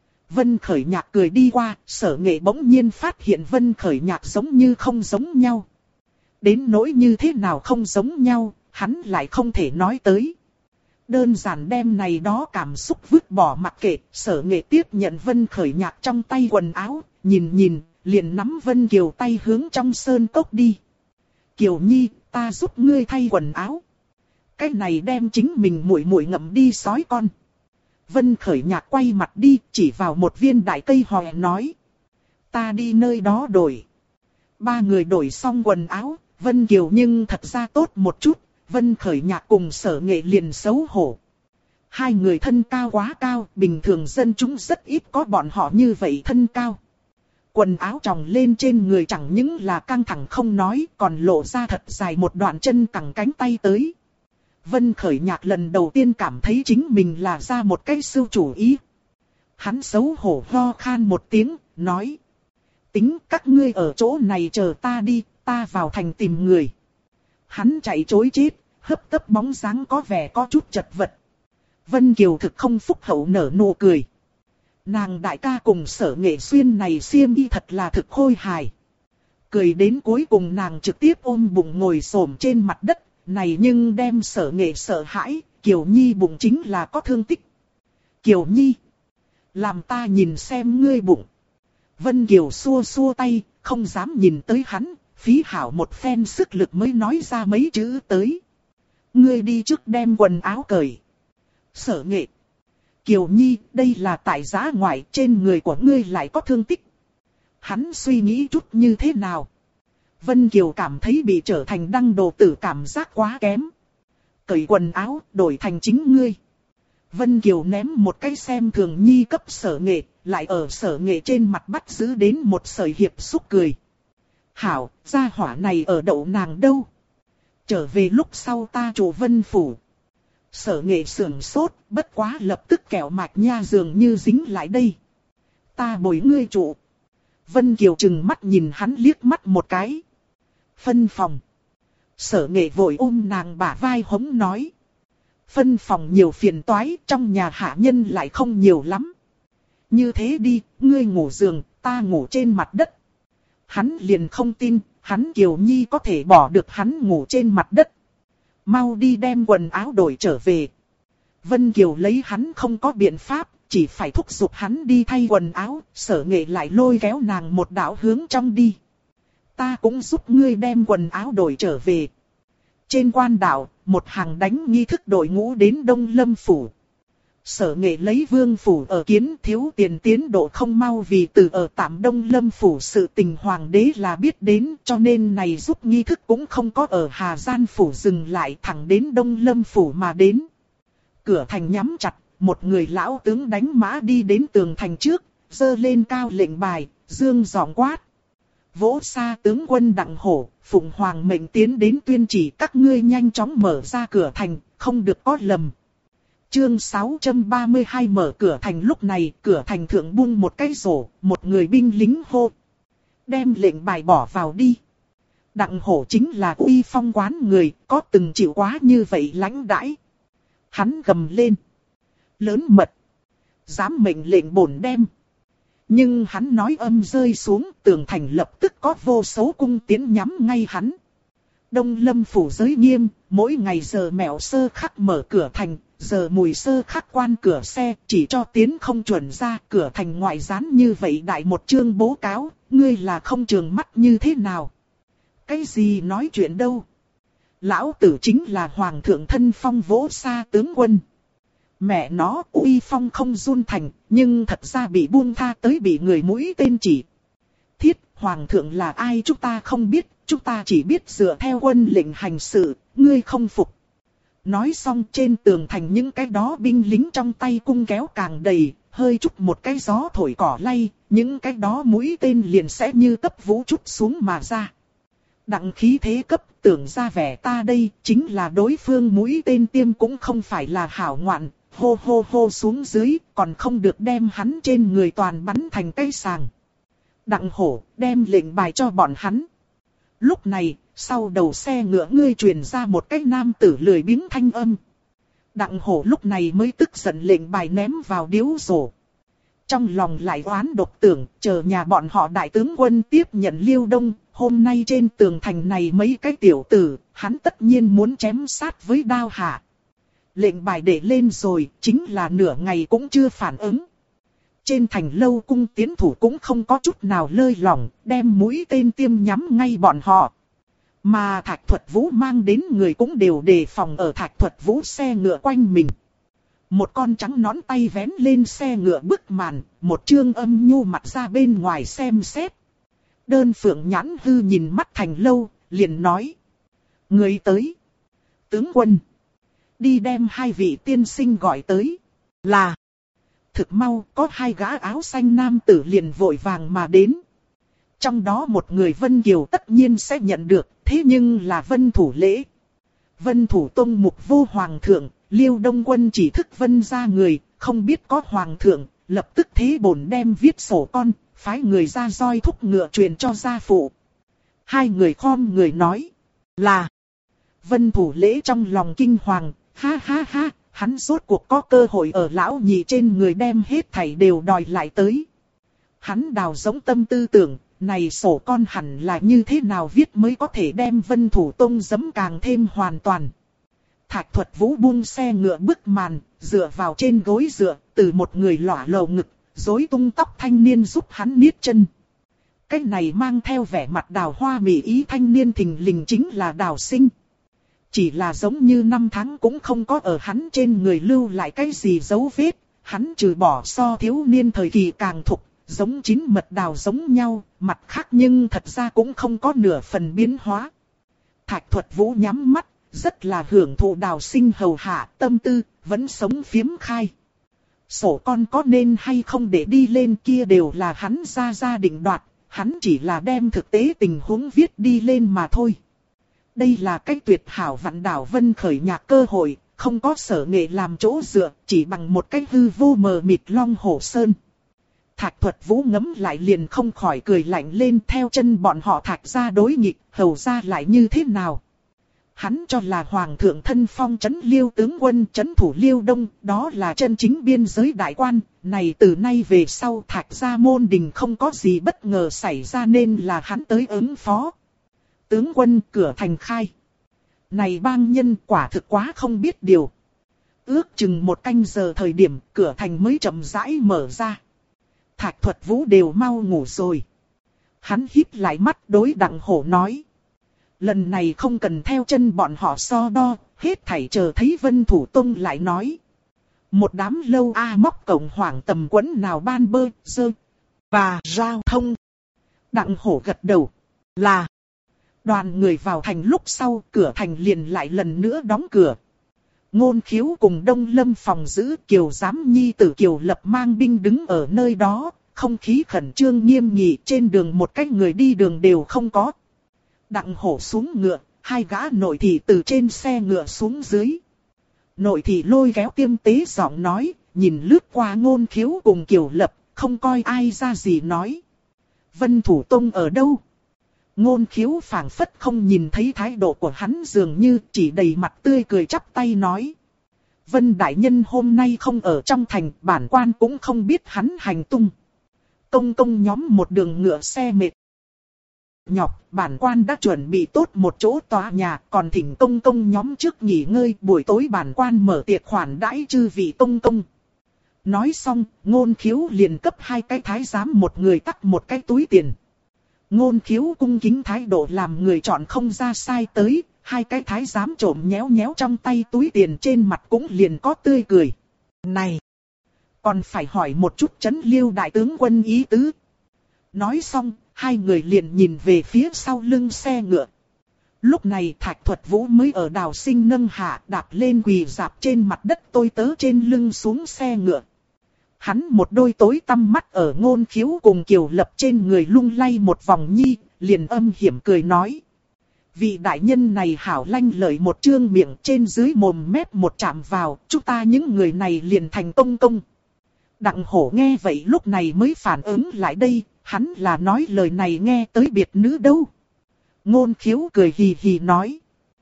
Vân Khởi Nhạc cười đi qua, Sở Nghệ bỗng nhiên phát hiện Vân Khởi Nhạc giống như không giống nhau. Đến nỗi như thế nào không giống nhau, hắn lại không thể nói tới. Đơn giản đem này đó cảm xúc vứt bỏ mặc kệ, Sở Nghệ tiếp nhận Vân Khởi Nhạc trong tay quần áo, nhìn, liền nắm Vân Kiều tay hướng trong sơn cốc đi. Kiều Nhi, ta giúp ngươi thay quần áo. Cái này đem chính mình muội muội ngậm đi sói con. Vân Khởi Nhạc quay mặt đi, chỉ vào một viên đại cây hòe nói. Ta đi nơi đó đổi. Ba người đổi xong quần áo, Vân Kiều nhưng thật ra tốt một chút, Vân Khởi Nhạc cùng Sở Nghệ liền xấu hổ. Hai người thân cao quá cao, bình thường dân chúng rất ít có bọn họ như vậy thân cao. Quần áo tròng lên trên người chẳng những là căng thẳng không nói, còn lộ ra thật dài một đoạn chân cẳng cánh tay tới. Vân Khởi Nhạc lần đầu tiên cảm thấy chính mình là ra một cái sưu chủ ý. Hắn xấu hổ ho khan một tiếng, nói. Tính các ngươi ở chỗ này chờ ta đi, ta vào thành tìm người. Hắn chạy trối chết, hấp tấp bóng dáng có vẻ có chút chật vật. Vân Kiều thực không phúc hậu nở nụ cười. Nàng đại ca cùng Sở Nghệ xuyên này xiêm y thật là thực khôi hài. Cười đến cuối cùng nàng trực tiếp ôm bụng ngồi xổm trên mặt đất. Này nhưng đem Sở Nghệ sợ hãi, Kiều Nhi bụng chính là có thương tích. Kiều Nhi, làm ta nhìn xem ngươi bụng. Vân Kiều xua xua tay, không dám nhìn tới hắn, phí hảo một phen sức lực mới nói ra mấy chữ tới. Ngươi đi trước đem quần áo cởi. Sở Nghệ, Kiều Nhi, đây là tại giá ngoại, trên người của ngươi lại có thương tích. Hắn suy nghĩ chút như thế nào? Vân Kiều cảm thấy bị trở thành đăng đồ tử cảm giác quá kém. Cởi quần áo, đổi thành chính ngươi. Vân Kiều ném một cái xem thường nhi cấp Sở Nghệ, lại ở Sở Nghệ trên mặt bắt giữ đến một sợi hiệp xúc cười. Hảo, gia hỏa này ở đậu nàng đâu? Trở về lúc sau ta chủ Vân Phủ. Sở Nghệ sưởng sốt, bất quá lập tức kẹo mạch nha dường như dính lại đây. Ta bồi ngươi chủ. Vân Kiều trừng mắt nhìn hắn liếc mắt một cái. Phân phòng. Sở Nghệ vội ôm nàng bả vai hống nói. Phân phòng nhiều phiền toái, trong nhà hạ nhân lại không nhiều lắm. Như thế đi, ngươi ngủ giường, ta ngủ trên mặt đất. Hắn liền không tin, hắn Kiều Nhi có thể bỏ được hắn ngủ trên mặt đất. Mau đi đem quần áo đổi trở về. Vân Kiều lấy hắn không có biện pháp, chỉ phải thúc giục hắn đi thay quần áo, Sở Nghệ lại lôi kéo nàng một đạo hướng trong đi. Ta cũng giúp ngươi đem quần áo đổi trở về. Trên quan đảo, một hàng đánh nghi thức đội ngũ đến Đông Lâm Phủ. Sở Nghệ lấy Vương Phủ ở kiến thiếu tiền tiến độ không mau vì từ ở tạm Đông Lâm Phủ sự tình hoàng đế là biết đến cho nên này giúp nghi thức cũng không có ở Hà Gian Phủ dừng lại thẳng đến Đông Lâm Phủ mà đến. Cửa thành nhắm chặt, một người lão tướng đánh mã đi đến tường thành trước, giơ lên cao lệnh bài, dương giọng quát. Vỗ Sa tướng quân Đặng Hổ, phụng hoàng mệnh tiến đến tuyên chỉ các ngươi nhanh chóng mở ra cửa thành, không được có lầm. Chương 632 mở cửa thành. Lúc này cửa thành thượng buông một cái rổ, một người binh lính hô. Đem lệnh bài bỏ vào đi. Đặng Hổ chính là uy phong quán người, có từng chịu quá như vậy lãnh đãi. Hắn gầm lên. Lớn mật. Dám mệnh lệnh bổn đem. Nhưng hắn nói âm rơi xuống, tường thành lập tức có vô số cung tiến nhắm ngay hắn. Đông Lâm phủ giới nghiêm, mỗi ngày giờ mẹo sơ khắc mở cửa thành, giờ mùi sơ khắc quan cửa xe, chỉ cho tiến không chuẩn ra. Cửa thành ngoại gián như vậy đại một chương bố cáo, ngươi là không trường mắt như thế nào? Cái gì nói chuyện đâu? Lão tử chính là hoàng thượng thân phong Vỗ Sa tướng quân. Mẹ nó uy phong không run thành, nhưng thật ra bị buông tha tới bị người mũi tên chỉ. Thiết, hoàng thượng là ai chúng ta không biết, chúng ta chỉ biết dựa theo quân lệnh hành sự, ngươi không phục. Nói xong trên tường thành những cái đó binh lính trong tay cung kéo càng đầy, hơi chút một cái gió thổi cỏ lay, những cái đó mũi tên liền sẽ như cấp vũ chút xuống mà ra. Đặng khí thế cấp, tưởng ra vẻ ta đây, chính là đối phương mũi tên tiêm cũng không phải là hảo ngoạn, hô hô hô xuống dưới, còn không được đem hắn trên người toàn bắn thành cây sàng. Đặng Hổ, đem lệnh bài cho bọn hắn. Lúc này, sau đầu xe ngựa ngươi truyền ra một cái nam tử lười biếng thanh âm. Đặng Hổ lúc này mới tức giận lệnh bài ném vào điếu rổ. Trong lòng lại oán độc tưởng, chờ nhà bọn họ đại tướng quân tiếp nhận Liêu Đông, hôm nay trên tường thành này mấy cái tiểu tử, hắn tất nhiên muốn chém sát với đao hạ. Lệnh bài để lên rồi, chính là nửa ngày cũng chưa phản ứng. Trên thành lâu cung tiến thủ cũng không có chút nào lơi lỏng, đem mũi tên tiêm nhắm ngay bọn họ. Mà Thạch Thuật Vũ mang đến người cũng đều đề phòng ở Thạch Thuật Vũ xe ngựa quanh mình. Một con trắng nón tay vén lên xe ngựa bức màn, một trương âm nhu mặt ra bên ngoài xem xét. Đơn Phượng nhãn hư nhìn mắt thành lâu, liền nói. Người tới. Tướng quân. Đi đem hai vị tiên sinh gọi tới. Là. Thực mau có hai gã áo xanh nam tử liền vội vàng mà đến. Trong đó một người Vân Kiều tất nhiên sẽ nhận được, thế nhưng là Vân Thủ Lễ. Vân Thủ Tông mục vô hoàng thượng, Liêu Đông quân chỉ thức Vân ra người, không biết có hoàng thượng, lập tức thế bổn đem viết sổ con, phái người ra roi thúc ngựa truyền cho gia phụ. Hai người khom người nói là. Vân Thủ Lễ trong lòng kinh hoàng, ha ha ha, hắn rốt cuộc có cơ hội ở lão nhị trên người đem hết thảy đều đòi lại tới. Hắn đào giống tâm tư tưởng, này sổ con hẳn là như thế nào viết mới có thể đem Vân Thủ Tông giẫm càng thêm hoàn toàn. Thạch Thuật Vũ buông xe ngựa bức màn, dựa vào trên gối dựa, từ một người lỏa lầu ngực, rối tung tóc thanh niên giúp hắn niết chân. Cái này mang theo vẻ mặt đào hoa mỹ ý thanh niên thình lình chính là Đào Sinh. Chỉ là giống như năm tháng cũng không có ở hắn trên người lưu lại cái gì dấu vết, hắn trừ bỏ so thiếu niên thời kỳ càng thục, giống chín mật đào giống nhau, mặt khác nhưng thật ra cũng không có nửa phần biến hóa. Thạch Thuật Vũ nhắm mắt, rất là hưởng thụ Đào Sinh hầu hạ, tâm tư, vẫn sống phiếm khai. Sổ con có nên hay không để đi lên kia đều là hắn ra định đoạt, hắn chỉ là đem thực tế tình huống viết đi lên mà thôi. Đây là cái tuyệt hảo vạn đảo Vân khởi nhạc cơ hội, không có sở nghệ làm chỗ dựa, chỉ bằng một cái hư vô mờ mịt long hổ sơn. Thạch Thuật Vũ ngấm lại liền không khỏi cười lạnh lên, theo chân bọn họ Thạch ra đối nghịch, hầu ra lại như thế nào. Hắn cho là hoàng thượng thân phong trấn Liêu tướng quân trấn thủ Liêu Đông, đó là chân chính biên giới đại quan, này từ nay về sau Thạch ra môn đình không có gì bất ngờ xảy ra nên là hắn tới ứng phó. Tướng quân cửa thành khai. Này bang nhân quả thực quá không biết điều. Ước chừng một canh giờ thời điểm cửa thành mới chậm rãi mở ra. Thạch Thuật Vũ đều mau ngủ rồi. Hắn híp lại mắt đối Đặng Hổ nói. Lần này không cần theo chân bọn họ so đo, hết thảy chờ thấy Vân Thủ Tông lại nói. Một đám lâu móc cổng hoảng tầm quẫn nào ban bơ, dơ, và giao thông. Đặng Hổ gật đầu, là. Đoàn người vào thành lúc sau, cửa thành liền lại lần nữa đóng cửa. Ngôn Khiếu cùng Đông Lâm phòng giữ Kiều Giám Nhi tử Kiều Lập mang binh đứng ở nơi đó, không khí khẩn trương nghiêm nghị, trên đường một cái người đi đường đều không có. Đặng Hổ xuống ngựa, hai gã nội thị từ trên xe ngựa xuống dưới. Nội thị lôi kéo Tiêm Tế giọng nói, nhìn lướt qua Ngôn Khiếu cùng Kiều Lập, không coi ai ra gì nói. Vân Thủ Tông ở đâu? Ngôn Khiếu phảng phất không nhìn thấy thái độ của hắn, dường như chỉ đầy mặt tươi cười chắp tay nói. Vân đại nhân hôm nay không ở trong thành, bản quan cũng không biết hắn hành tung. Công công nhóm một đường ngựa xe mệt nhọc, bản quan đã chuẩn bị tốt một chỗ tòa nhà, còn thỉnh công công nhóm trước nghỉ ngơi, buổi tối bản quan mở tiệc khoản đãi chư vị công công. Nói xong, Ngôn Khiếu liền cấp hai cái thái giám một người tắc một cái túi tiền. Ngôn Khiếu cung kính thái độ làm người chọn không ra sai tới, hai cái thái giám trộm nhéo nhéo trong tay túi tiền, trên mặt cũng liền có tươi cười. Này, còn phải hỏi một chút Trấn Liêu đại tướng quân ý tứ. Nói xong, hai người liền nhìn về phía sau lưng xe ngựa. Lúc này Thạch Thuật Vũ mới ở Đào Sinh nâng hạ, đạp lên quỳ dạp trên mặt đất tôi tớ trên lưng xuống xe ngựa. Hắn một đôi tối tăm mắt ở Ngôn Khiếu cùng Kiều Lập trên người lung lay một vòng nhi, liền âm hiểm cười nói. Vị đại nhân này hảo lanh lợi một trương miệng, trên dưới mồm mép một chạm vào, chúng ta những người này liền thành công công. Đặng Hổ nghe vậy lúc này mới phản ứng lại đây, hắn là nói lời này nghe tới biệt nữ đâu. Ngôn Khiếu cười hì hì nói.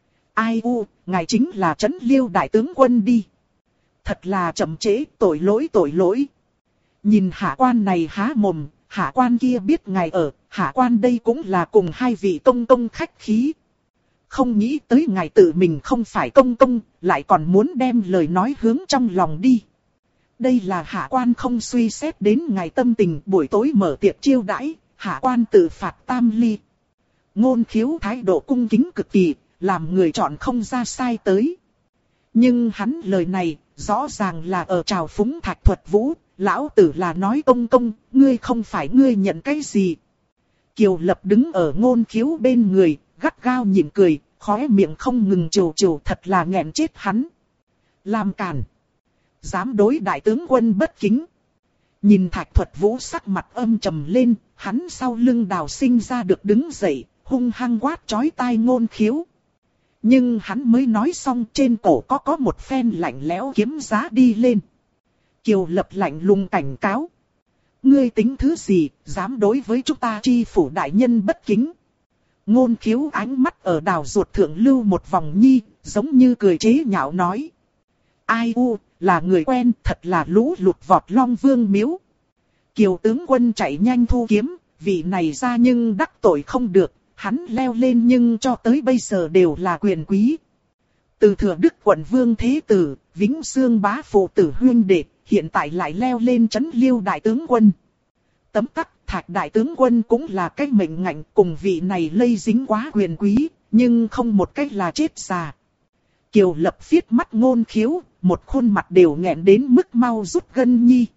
Ai u, ngài chính là Trấn Liêu đại tướng quân đi. Thật là chậm trễ, tội lỗi tội lỗi. Nhìn hạ quan này há mồm, hạ quan kia biết ngài ở, hạ quan đây cũng là cùng hai vị công công khách khí. Không nghĩ tới ngài tự mình không phải công công, lại còn muốn đem lời nói hướng trong lòng đi. Đây là hạ quan không suy xét đến ngài tâm tình, buổi tối mở tiệc chiêu đãi, hạ quan tự phạt tam ly. Ngôn Khiếu thái độ cung kính cực kỳ, làm người chọn không ra sai tới. Nhưng hắn lời này, rõ ràng là ở trào phúng Thạch Thuật Vũ, lão tử là nói công công, ngươi không phải ngươi nhận cái gì. Kiều Lập đứng ở Ngôn Khiếu bên người, gắt gao nhìn cười, khóe miệng không ngừng trầu trầu, thật là nghẹn chết hắn. Làm cản. Dám đối đại tướng quân bất kính. Nhìn Thạch Thuật Vũ sắc mặt âm trầm lên, hắn sau lưng Đào Sinh ra được đứng dậy, hung hăng quát chói tai Ngôn Khiếu. Nhưng hắn mới nói xong, trên cổ có một phen lạnh lẽo kiếm giá đi lên. Kiều Lập lạnh lùng cảnh cáo. Ngươi tính thứ gì, dám đối với chúng ta chi phủ đại nhân bất kính. Ngôn Khiếu ánh mắt ở Đào ruột thượng lưu một vòng nhi, giống như cười chế nhạo nói. Ai u, là người quen, thật là lũ lụt vọt Long Vương miếu. Kiều tướng quân chạy nhanh thu kiếm, vị này ra nhưng đắc tội không được, hắn leo lên nhưng cho tới bây giờ đều là quyền quý. Từ Thừa Đức quận Vương Thế Tử, Vĩnh Xương bá phụ tử huynh đệ, hiện tại lại leo lên Trấn Liêu đại tướng quân. Tấm tắc, Thạch đại tướng quân cũng là cái mệnh ngạnh, cùng vị này lây dính quá quyền quý, nhưng không một cách là chết già. Kiều Lập phiết mắt Ngôn Khiếu, một khuôn mặt đều nghẹn đến mức mau rút gân nhi.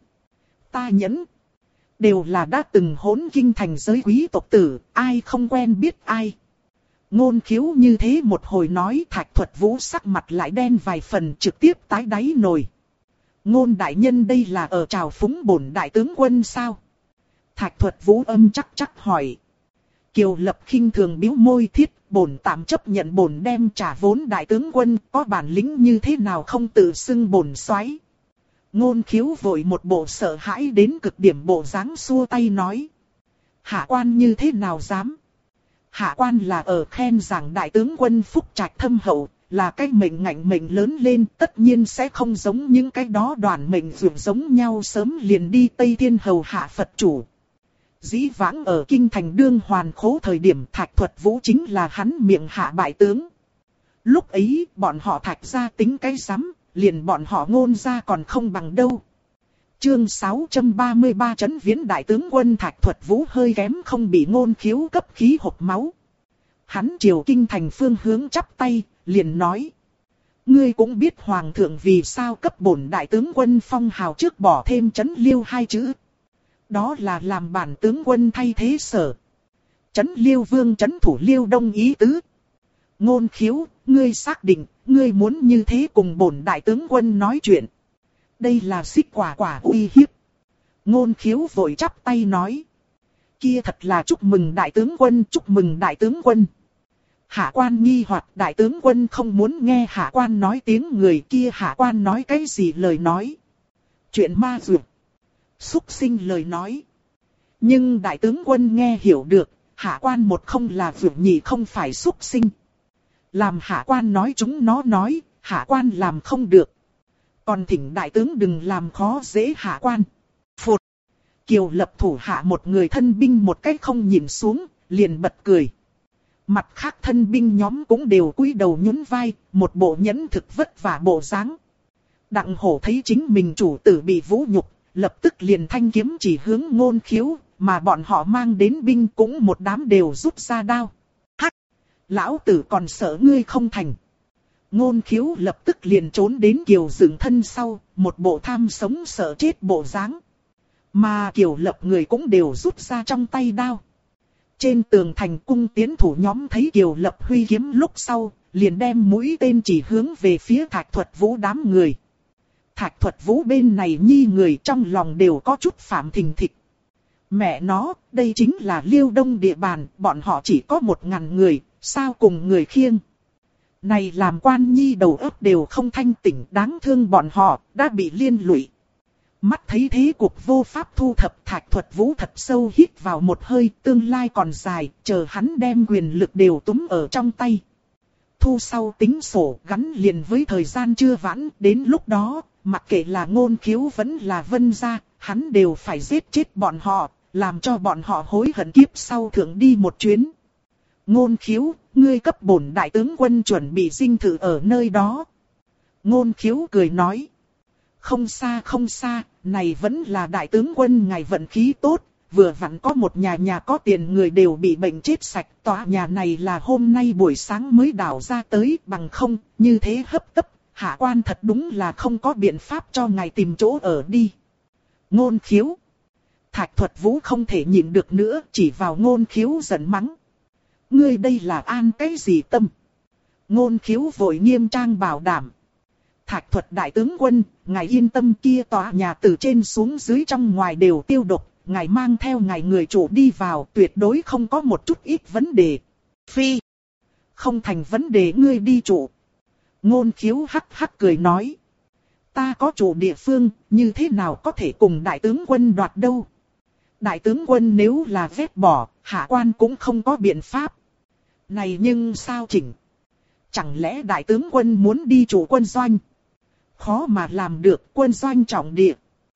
Ta nhẫn. Đều là đã từng hỗn kinh thành giới quý tộc tử, ai không quen biết ai. Ngôn Khiếu như thế một hồi nói, Thạch Thuật Vũ sắc mặt lại đen vài phần, trực tiếp tái đáy nồi. Ngôn đại nhân đây là ở trào phúng bổn đại tướng quân sao? Thạch Thuật Vũ âm chắc chắc hỏi. Kiều Lập khinh thường bĩu môi thiết, bổn tạm chấp nhận bổn đem trả vốn đại tướng quân, có bản lĩnh như thế nào không tự xưng bổn soái. Ngôn Khiếu vội một bộ sợ hãi đến cực điểm bộ dáng xua tay nói. Hạ quan như thế nào dám? Hạ quan là ở khen rằng đại tướng quân phúc trạch thâm hậu, là cái mệnh ngạnh mệnh lớn lên, tất nhiên sẽ không giống những cái đó đoàn mệnh dường giống nhau sớm liền đi Tây Thiên hầu hạ Phật chủ. Dĩ vãng ở kinh thành đương hoàn khố thời điểm Thạch Thuật Vũ chính là hắn miệng hạ bại tướng. Lúc ấy bọn họ Thạch gia tính cái rắm, liền bọn họ Ngôn gia còn không bằng đâu. Chương 633 Trấn Viễn đại tướng quân Thạch Thuật Vũ hơi kém không bị Ngôn Khiếu cấp khí hộc máu. Hắn chiều kinh thành phương hướng chắp tay, liền nói. Ngươi cũng biết hoàng thượng vì sao cấp bổn đại tướng quân phong hào trước bỏ thêm Trấn Liêu hai chữ. Đó là làm bản tướng quân thay thế sở. Trấn Liêu vương trấn thủ Liêu Đông ý tứ. Ngôn Khiếu, ngươi xác định, ngươi muốn như thế cùng bổn đại tướng quân nói chuyện. Đây là xích quả uy hiếp. Ngôn Khiếu vội chắp tay nói. Kia thật là chúc mừng đại tướng quân, chúc mừng đại tướng quân. Hạ quan nghi hoặc đại tướng quân không muốn nghe hạ quan nói tiếng người kia, hạ quan nói cái gì lời nói. Chuyện ma dược. Xúc sinh lời nói. Nhưng đại tướng quân nghe hiểu được, hạ quan một không là vượt nhị không phải xúc sinh. Làm hạ quan nói chúng nó nói, hạ quan làm không được. Còn thỉnh đại tướng đừng làm khó dễ hạ quan. Phụt. Kiều Lập thủ hạ một người thân binh một cách không nhìn xuống, liền bật cười. Mặt khác thân binh nhóm cũng đều cúi đầu nhún vai, một bộ nhẫn thực vất vả bộ dáng. Đặng Hổ thấy chính mình chủ tử bị vũ nhục, lập tức liền thanh kiếm chỉ hướng Ngôn Khiếu, mà bọn họ mang đến binh cũng một đám đều rút ra đao. Hắc! Lão tử còn sợ ngươi không thành. Ngôn Khiếu lập tức liền trốn đến Kiều Dựng thân sau, một bộ tham sống sợ chết bộ dáng. Mà Kiều Lập người cũng đều rút ra trong tay đao. Trên tường thành cung tiến thủ nhóm thấy Kiều Lập huy kiếm lúc sau, liền đem mũi tên chỉ hướng về phía Thạch Thuật Vũ đám người. Thạch Thuật Vũ bên này nhi người trong lòng đều có chút phạm thình thịch. Mẹ nó, đây chính là Liêu Đông địa bàn, bọn họ chỉ có 1000 người, sao cùng người khiêng. Này làm quan nhi đầu óc đều không thanh tỉnh, đáng thương bọn họ, đã bị liên lụy. Mắt thấy thế cục vô pháp thu thập, Thạch Thuật Vũ thật sâu hít vào một hơi, tương lai còn dài, chờ hắn đem quyền lực đều túm ở trong tay. Thu sau tính sổ gắn liền với thời gian chưa vãn, đến lúc đó, mặc kệ là Ngôn Khiếu vẫn là Vân gia, hắn đều phải giết chết bọn họ, làm cho bọn họ hối hận kiếp sau thượng đi một chuyến. Ngôn Khiếu, ngươi cấp bổn đại tướng quân chuẩn bị dinh thự ở nơi đó. Ngôn Khiếu cười nói. Không xa không xa, này vẫn là đại tướng quân ngài vận khí tốt, vừa vặn có một nhà có tiền người đều bị bệnh chết sạch. Tòa nhà này là hôm nay buổi sáng mới đào ra tới, bằng không, như thế hấp tấp, hạ quan thật đúng là không có biện pháp cho ngài tìm chỗ ở đi. Ngôn Khiếu. Thạch Thuật Vũ không thể nhịn được nữa, chỉ vào Ngôn Khiếu giận mắng. Ngươi đây là an cái gì tâm? Ngôn Khiếu vội nghiêm trang bảo đảm. Thạch Thuật đại tướng quân, ngài yên tâm, kia tòa nhà từ trên xuống dưới trong ngoài đều tiêu độc, ngài mang theo ngài người chủ đi vào, tuyệt đối không có một chút ít vấn đề. Phi, không thành vấn đề, ngươi đi chủ. Ngôn Khiếu hắc hắc cười nói. Ta có chủ địa phương, như thế nào có thể cùng đại tướng quân đoạt đâu? Đại tướng quân nếu là vét bỏ, hạ quan cũng không có biện pháp. Này nhưng sao chỉnh? Chẳng lẽ đại tướng quân muốn đi chủ quân doanh? Khó mà làm được, quân doanh trọng địa.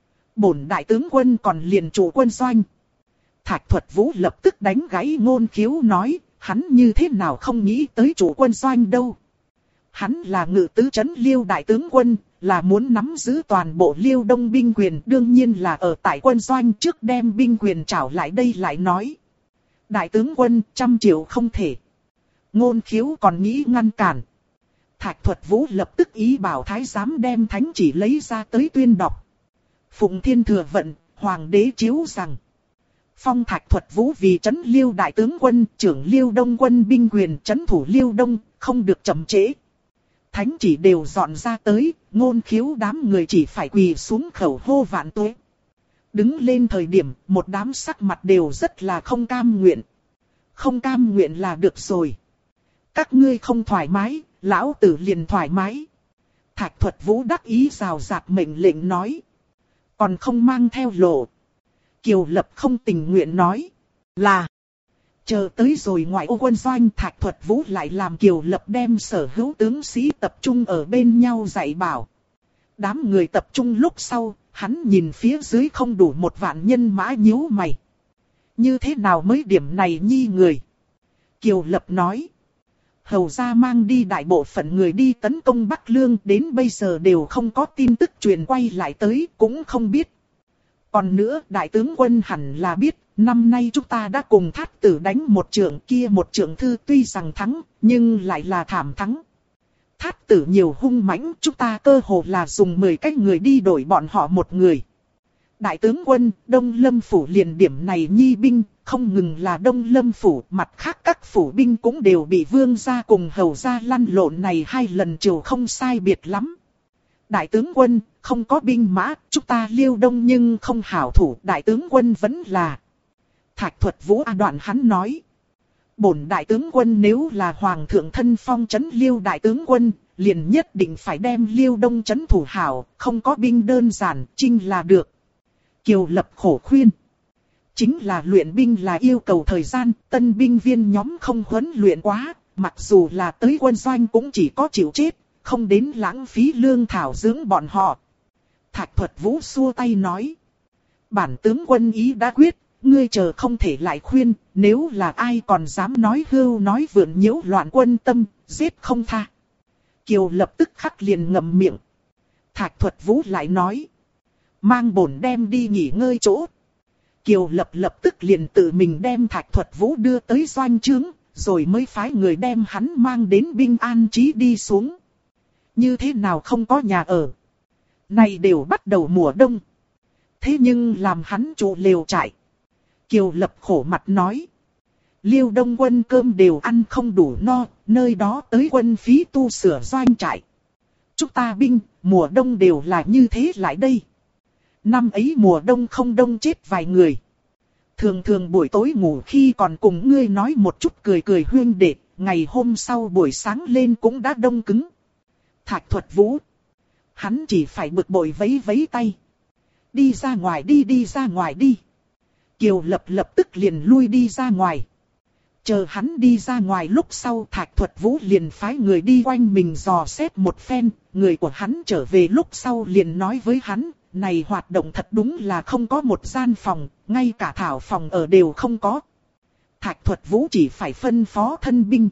Bổn đại tướng quân còn liền chủ quân doanh. Thạch Thuật Vũ lập tức đánh gãy Ngôn Khiếu nói, hắn như thế nào không nghĩ tới chủ quân doanh đâu. Hắn là ngự tứ trấn Liêu đại tướng quân, là muốn nắm giữ toàn bộ Liêu Đông binh quyền, đương nhiên là ở tại quân doanh trước đem binh quyền trảo lại đây lại nói. Đại tướng quân 100 triệu không thể. Ngôn Khiếu còn nghĩ ngăn cản. Thạch Thuật Vũ lập tức ý bảo thái giám đem thánh chỉ lấy ra tới tuyên đọc. Phụng Thiên Thừa Vận, Hoàng đế chiếu rằng. Phong Thạch Thuật Vũ vì trấn Liêu đại tướng quân, trưởng Liêu Đông quân binh quyền trấn thủ Liêu Đông, không được chậm trễ. Thánh chỉ đều dọn ra tới, Ngôn Khiếu đám người chỉ phải quỳ xuống khẩu hô vạn tuế. Đứng lên thời điểm, một đám sắc mặt đều rất là không cam nguyện. Không cam nguyện là được rồi. Các ngươi không thoải mái, lão tử liền thoải mái. Thạch Thuật Vũ đắc ý rào rạt mệnh lệnh nói. Còn không mang theo lộ. Kiều Lập không tình nguyện nói. Là. Chờ tới rồi ngoại ô quân doanh, Thạch Thuật Vũ lại làm Kiều Lập đem sở hữu tướng sĩ tập trung ở bên nhau dạy bảo. Đám người tập trung lúc sau, hắn nhìn phía dưới không đủ 1.000 nhân mã nhíu mày. Như thế nào mới điểm này nhi người? Kiều Lập nói. Hầu ra mang đi đại bộ phận người đi tấn công Bắc Lương, đến bây giờ đều không có tin tức truyền quay lại tới, cũng không biết. Còn nữa, đại tướng quân hẳn là biết, năm nay chúng ta đã cùng Thát Tử đánh một trận, kia một trận thư tuy rằng thắng, nhưng lại là thảm thắng. Thát Tử nhiều hung mãnh, chúng ta cơ hồ là dùng 10 cái người đi đổi bọn họ một người. Đại tướng quân, Đông Lâm Phủ liền điểm này nhi binh, không ngừng là Đông Lâm Phủ, mặt khác các phủ binh cũng đều bị vương gia cùng hầu gia lăn lộn này 2 lần chiều không sai biệt lắm. Đại tướng quân, không có binh mã, chúng ta Liêu Đông nhưng không hảo thủ, đại tướng quân vẫn là. Thạch Thuật Vũ đoạn hắn nói. Bổn đại tướng quân nếu là hoàng thượng thân phong trấn Liêu đại tướng quân, liền nhất định phải đem Liêu Đông trấn thủ hảo, không có binh đơn giản, chinh là được. Kiều Lập khổ khuyên. Chính là luyện binh là yêu cầu thời gian, tân binh viên nhóm không huấn luyện quá, mặc dù là tới quân doanh cũng chỉ có chịu chết, không đến lãng phí lương thảo dưỡng bọn họ. Thạch Thuật Vũ xua tay nói. Bản tướng quân ý đã quyết, ngươi chờ không thể lại khuyên, nếu là ai còn dám nói hưu nói vượn nhiễu loạn quân tâm, giết không tha. Kiều Lập tức khắc liền ngậm miệng. Thạch Thuật Vũ lại nói. Mang bổn đem đi nghỉ ngơi chỗ. Kiều Lập lập tức liền tự mình đem Thạch Thuật Vũ đưa tới doanh trướng, rồi mới phái người đem hắn mang đến binh an trí đi xuống. Như thế nào không có nhà ở? Này đều bắt đầu mùa đông. Thế nhưng làm hắn trụ lều trại. Kiều Lập khổ mặt nói. Liêu Đông quân cơm đều ăn không đủ no, nơi đó tới quân phí tu sửa doanh trại. Chúng ta binh, mùa đông đều là như thế lại đây. Năm ấy mùa đông không đông chết vài người. Thường thường buổi tối ngủ khi còn cùng ngươi nói một chút cười cười huyên đệ, ngày hôm sau buổi sáng lên cũng đã đông cứng. Thạch Thuật Vũ. Hắn chỉ phải bực bội vấy vấy tay. Đi ra ngoài đi, đi ra ngoài đi. Kiều Lập lập tức liền lui đi ra ngoài. Chờ hắn đi ra ngoài lúc sau Thạch Thuật Vũ liền phái người đi quanh mình dò xét một phen. Người của hắn trở về lúc sau liền nói với hắn, này hoạt động thật đúng là không có một gian phòng, ngay cả thảo phòng ở đều không có. Thạch Thuật Vũ chỉ phải phân phó thân binh.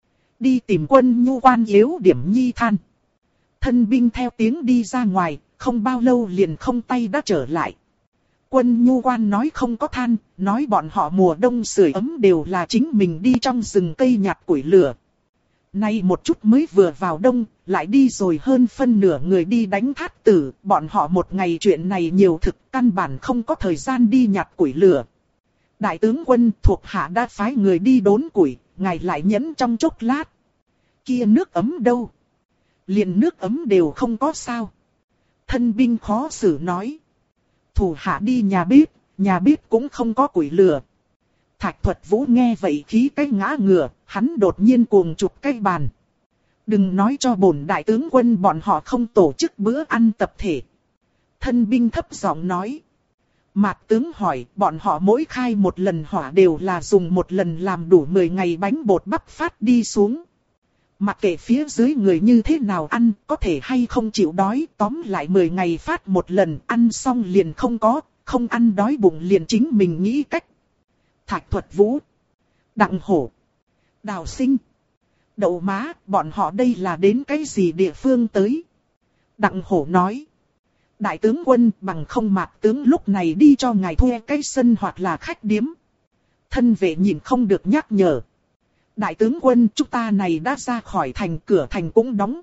Đi tìm Quân Nhu quan yếu điểm nhi than. Thân binh theo tiếng đi ra ngoài, không bao lâu liền không tay đã trở lại. Quân Nhu quan nói không có than, nói bọn họ mùa đông sưởi ấm đều là chính mình đi trong rừng cây nhặt củi lửa. Nay một chút mới vừa vào đông, lại đi rồi hơn phân nửa người đi đánh thát tử, bọn họ một ngày chuyện này nhiều thực, căn bản không có thời gian đi nhặt củi lửa. Đại tướng quân thuộc hạ đã phái người đi đốn củi, ngài lại nhẫn trong chốc lát. Kia nước ấm đâu? Liền nước ấm đều không có sao. Thân binh khó xử nói. Thủ hạ đi nhà bếp cũng không có củi lửa. Thạch Thuật Vũ nghe vậy khí cái ngã ngửa, hắn đột nhiên cuồng chụp cái bàn. Đừng nói cho bổn đại tướng quân bọn họ không tổ chức bữa ăn tập thể. Thân binh thấp giọng nói. Mạt tướng hỏi, bọn họ mỗi khai một lần hỏa đều là dùng một lần làm đủ 10 ngày bánh bột bắp phát đi xuống. Mặc kệ phía dưới người như thế nào ăn, có thể hay không chịu đói, tóm lại 10 ngày phát một lần, ăn xong liền không có, không ăn đói bụng liền chính mình nghĩ cách. Thạch Thuật Vũ, Đặng Hổ, Đào Sinh, Đậu Má, bọn họ đây là đến cái gì địa phương tới? Đặng Hổ nói. Đại tướng quân bằng không Mạc tướng lúc này đi cho ngài thuê cái sân hoặc là khách điếm. Thân vệ nhìn không được nhắc nhở. Đại tướng quân chúng ta này đã ra khỏi thành, cửa thành cũng đóng.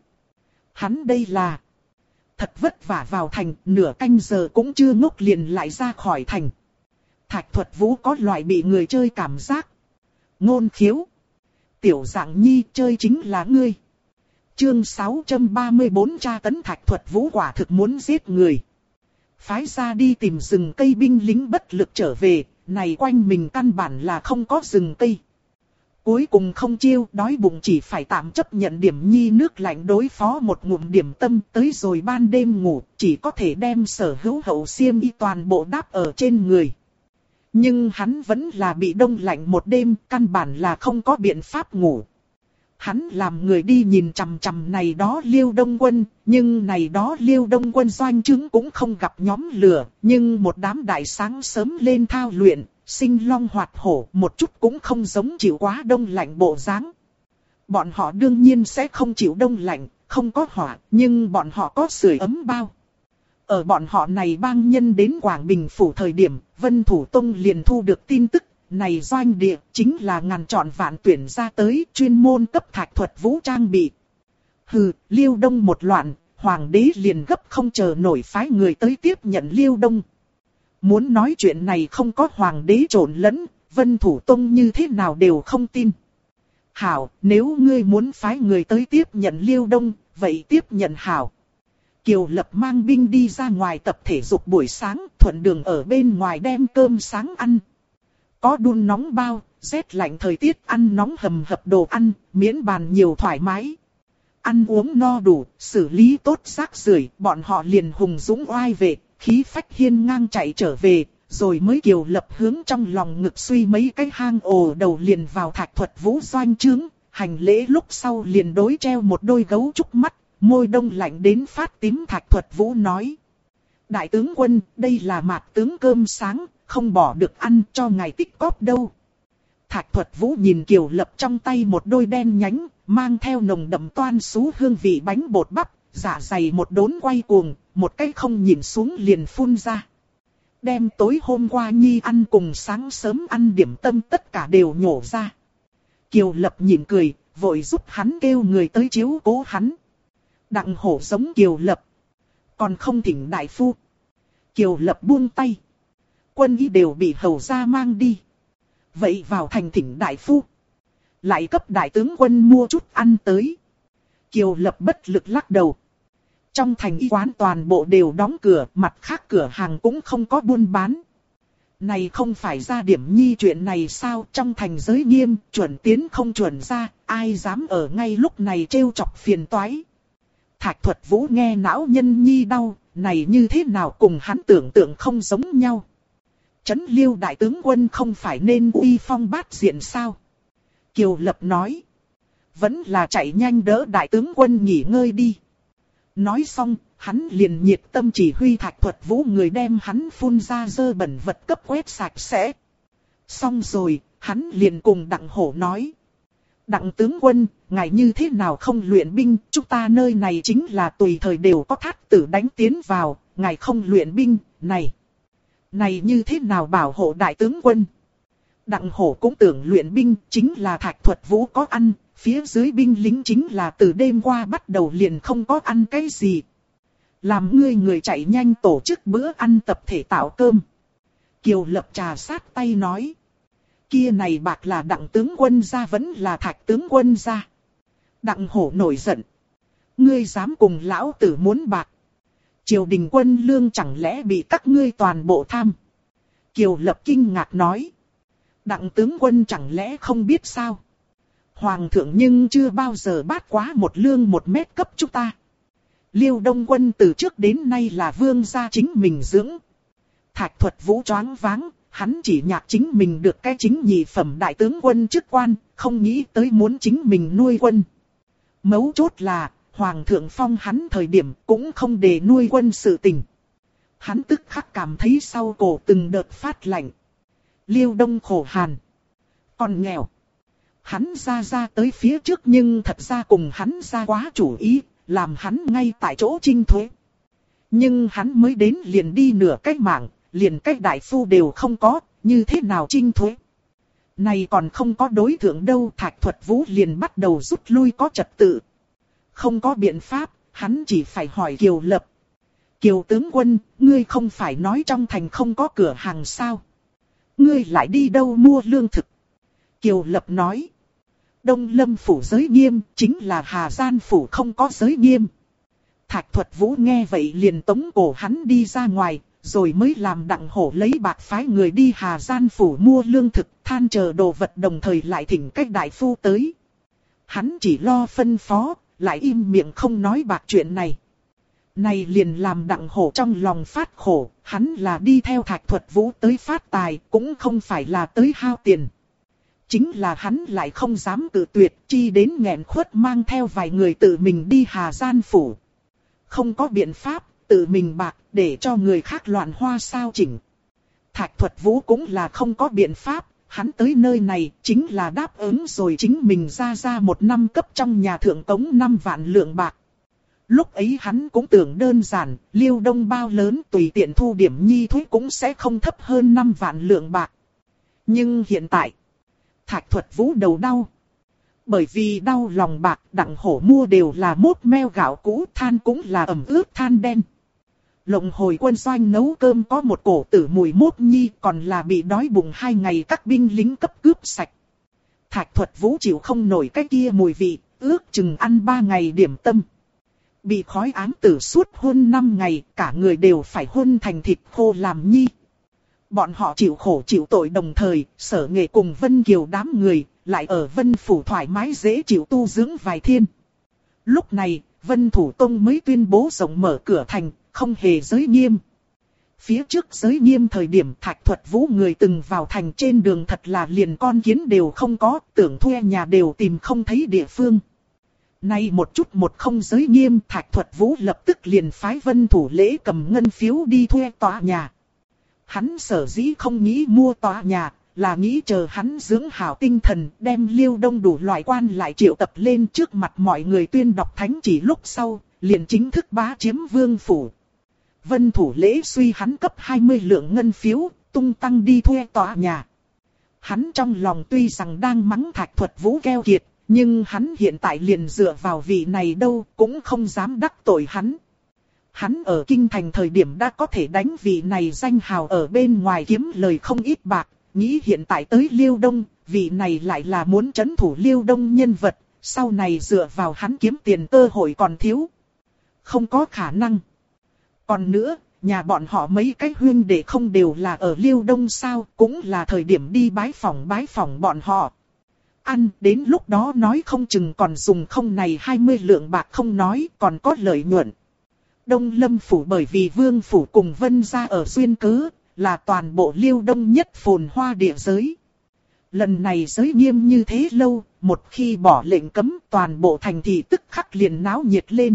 Hắn đây là thật vất vả vào thành, nửa canh giờ cũng chưa ngốc liền lại ra khỏi thành. Thạch Thuật Vũ có loại bị người chơi cảm giác. Ngôn khiếu. Tiểu dạng nhi chơi chính là ngươi. Chương 634 tra tấn Thạch Thuật Vũ quả thực muốn giết người. Phái ra đi tìm rừng cây binh lính bất lực trở về, này quanh mình căn bản là không có rừng cây. Cuối cùng không chiêu, đói bụng chỉ phải tạm chấp nhận điểm nhi nước lạnh đối phó một ngụm điểm tâm, tới rồi ban đêm ngủ, chỉ có thể đem sở hữu hậu xiêm y toàn bộ đắp ở trên người. Nhưng hắn vẫn là bị đông lạnh một đêm, căn bản là không có biện pháp ngủ. Hắn làm người đi nhìn chằm chằm này đó Liêu Đông quân, nhưng này đó Liêu Đông quân doanh trướng cũng không gặp nhóm lửa, nhưng một đám đại sáng sớm lên thao luyện, sinh long hoạt hổ, một chút cũng không giống chịu quá đông lạnh bộ dáng. Bọn họ đương nhiên sẽ không chịu đông lạnh, không có hỏa, nhưng bọn họ có sưởi ấm bao. Ở bọn họ này bang nhân đến Quảng Bình phủ thời điểm, Vân Thủ Tông liền thu được tin tức, này doanh địa chính là ngàn chọn vạn tuyển ra tới, chuyên môn cấp Thạch Thuật Vũ trang bị. Hừ, Liêu Đông một loạn, hoàng đế liền gấp không chờ nổi phái người tới tiếp nhận Liêu Đông. Muốn nói chuyện này không có hoàng đế trộn lẫn, Vân Thủ Tông như thế nào đều không tin. Hảo, nếu ngươi muốn phái người tới tiếp nhận Liêu Đông, vậy tiếp nhận hảo. Kiều Lập mang binh đi ra ngoài tập thể dục buổi sáng, thuận đường ở bên ngoài đem cơm sáng ăn. Có đun nóng bao, rét lạnh thời tiết ăn nóng hầm hập đồ ăn, miễn bàn nhiều thoải mái. Ăn uống no đủ, xử lý tốt rác rưởi, bọn họ liền hùng dũng oai vệ, khí phách hiên ngang chạy trở về, rồi mới Kiều Lập hướng trong lòng ngực suy mấy cái hang ồ đầu liền vào Thạch Thuật Vũ doanh trướng, hành lễ lúc sau liền đối treo một đôi gấu trúc mắt, môi đông lạnh đến phát tím. Thạch Thuật Vũ nói: Đại tướng quân, đây là mạt tướng cơm sáng, không bỏ được ăn cho ngài tích cóp đâu. Thạch Thuật Vũ nhìn Kiều Lập trong tay một đôi đen nhánh, mang theo nồng đậm toan sú hương vị bánh bột bắp, dạ dày một đốn quay cuồng, một cái không nhìn xuống liền phun ra. Đem tối hôm qua Nhi ăn cùng sáng sớm ăn điểm tâm tất cả đều nhổ ra. Kiều Lập nhịn cười, vội giúp hắn kêu người tới chiếu cố hắn. Đặng Hổ giống Kiều Lập, còn không thỉnh đại phu. Kiều Lập buông tay. Quân y đều bị hầu gia mang đi. Vậy vào thành thỉnh đại phu. Lại cấp đại tướng quân mua chút ăn tới. Kiều Lập bất lực lắc đầu. Trong thành y quán toàn bộ đều đóng cửa, mặt khác cửa hàng cũng không có buôn bán. Này không phải ra điểm nhi chuyện này sao, trong thành giới nghiêm, chuẩn tiến không chuẩn ra, ai dám ở ngay lúc này trêu chọc phiền toái. Thạch Thuật Vũ nghe não nhân nhi đau, này như thế nào cùng hắn tưởng tượng không giống nhau. Trấn Liêu đại tướng quân không phải nên uy phong bát diện sao? Kiều Lập nói. Vẫn là chạy nhanh đỡ đại tướng quân nghỉ ngơi đi. Nói xong, hắn liền nhiệt tâm chỉ huy Thạch Thuật Vũ người đem hắn phun ra dơ bẩn vật cấp quét sạch sẽ. Xong rồi, hắn liền cùng Đặng Hổ nói. Đặng tướng quân, ngài như thế nào không luyện binh, chúng ta nơi này chính là tùy thời đều có thát tử đánh tiến vào, ngài không luyện binh, này như thế nào bảo hộ đại tướng quân. Đặng Hổ cũng tưởng luyện binh, chính là Thạch Thuật Vũ có ăn, phía dưới binh lính chính là từ đêm qua bắt đầu liền không có ăn cái gì. Làm người chạy nhanh tổ chức bữa ăn tập thể tạo cơm. Kiều Lập trà sát tay nói. Kia này bạc là Đặng tướng quân ra vẫn là Thạch tướng quân ra. Đặng Hổ nổi giận. Ngươi dám cùng lão tử muốn bạc. Triều đình quân lương chẳng lẽ bị các ngươi toàn bộ tham. Kiều Lập kinh ngạc nói. Đặng tướng quân chẳng lẽ không biết sao. Hoàng thượng nhưng chưa bao giờ bát quá một lương một mét cấp chúng ta. Liêu Đông Quân từ trước đến nay là vương gia chính mình dưỡng. Thạch Thuật Vũ choáng váng, hắn chỉ nhạc chính mình được cái chính nhị phẩm đại tướng quân chức quan, không nghĩ tới muốn chính mình nuôi quân. Mấu chốt là, Hoàng thượng phong hắn thời điểm cũng không để nuôi quân sự tình. Hắn tức khắc cảm thấy sau cổ từng đợt phát lạnh. Liêu Đông khổ hàn, còn nghèo. Hắn ra tới phía trước nhưng thật ra cùng hắn ra quá chủ ý, làm hắn ngay tại chỗ trinh thuế. Nhưng hắn mới đến liền đi nửa cái mạng, liền cái đại phu đều không có, như thế nào trinh thuế. Này còn không có đối tượng đâu. Thạch Thuật Vũ liền bắt đầu rút lui có trật tự. Không có biện pháp, hắn chỉ phải hỏi Kiều Lập. Kiều tướng quân, ngươi không phải nói trong thành không có cửa hàng sao? Ngươi lại đi đâu mua lương thực? Kiều Lập nói. Đông Lâm phủ giới nghiêm, chính là Hà Gian phủ không có giới nghiêm. Thạch Thuật Vũ nghe vậy liền tống cổ hắn đi ra ngoài, rồi mới làm Đặng Hổ lấy bạc phái người đi Hà Gian phủ mua lương thực, than chờ đồ vật, đồng thời lại thỉnh cách đại phu tới. Hắn chỉ lo phân phó, lại im miệng không nói bạc chuyện này. Này liền làm Đặng Hổ trong lòng phát khổ, hắn là đi theo Thạch Thuật Vũ tới phát tài, cũng không phải là tới hao tiền. Chính là hắn lại không dám cự tuyệt, chi đến nghẹn khuất mang theo vài người tự mình đi Hà Gian phủ. Không có biện pháp, tự mình bạc, để cho người khác loạn hoa sao chỉnh. Thạch Thuật Vũ cũng là không có biện pháp, hắn tới nơi này chính là đáp ứng rồi chính mình ra một năm cấp trong nhà thượng cống 5 vạn lượng bạc. Lúc ấy hắn cũng tưởng đơn giản, Liêu Đông bao lớn tùy tiện thu điểm nhi thuế cũng sẽ không thấp hơn 5 vạn lượng bạc. Nhưng hiện tại, Thạch Thuật Vũ đầu đau. Bởi vì đau lòng bạc, Đặng Hổ mua đều là mốt meo gạo cũ, than cũng là ẩm ướt than đen. Lộng hồi quân doanh nấu cơm có một cổ tử mùi mốt nhi, còn là bị đói bụng 2 ngày các binh lính cấp cướp sạch. Thạch Thuật Vũ chịu không nổi cái kia mùi vị, ước chừng ăn 3 ngày điểm tâm. Bị khói ám tử suốt hơn 5 ngày, cả người đều phải hun thành thịt khô làm nhi. Bọn họ chịu khổ chịu tội đồng thời, Sở Nghệ cùng Vân Kiều đám người, lại ở Vân Phủ thoải mái dễ chịu tu dưỡng vài thiên. Lúc này, Vân Thủ Tông mới tuyên bố rộng mở cửa thành, không hề giới nghiêm. Phía trước giới nghiêm thời điểm Thạch Thuật Vũ người từng vào thành trên đường thật là liền con kiến đều không có, tưởng thuê nhà đều tìm không thấy địa phương. Nay một chút một không giới nghiêm, Thạch Thuật Vũ lập tức liền phái Vân Thủ Lễ cầm ngân phiếu đi thuê tòa nhà. Hắn sở dĩ không nghĩ mua tòa nhà, là nghĩ chờ hắn dưỡng hảo tinh thần, đem Liêu Đông đủ loại quan lại triệu tập lên trước mặt mọi người tuyên đọc thánh chỉ lúc sau, liền chính thức bá chiếm vương phủ. Vân Thủ Lễ suy hắn cấp 20 lượng ngân phiếu, tung tăng đi thuê tòa nhà. Hắn trong lòng tuy rằng đang mắng Thạch Thuật Vũ keo kiệt, nhưng hắn hiện tại liền dựa vào vị này đâu, cũng không dám đắc tội hắn. Hắn ở kinh thành thời điểm đã có thể đánh vị này danh hào ở bên ngoài kiếm lời không ít bạc, nghĩ hiện tại tới Liêu Đông, vị này lại là muốn trấn thủ Liêu Đông nhân vật, sau này dựa vào hắn kiếm tiền cơ hội còn thiếu. Không có khả năng. Còn nữa, nhà bọn họ mấy cái huynh đệ không đều là ở Liêu Đông sao, cũng là thời điểm đi bái phỏng bọn họ. Ăn, đến lúc đó nói không chừng còn dùng không này 20 lượng bạc không nói, còn có lợi nhuận. Đông Lâm Phủ bởi vì Vương Phủ cùng Vân gia ở duyên cớ, là toàn bộ Liêu Đông nhất phồn hoa địa giới. Lần này giới nghiêm như thế lâu, một khi bỏ lệnh cấm toàn bộ thành thị tức khắc liền náo nhiệt lên.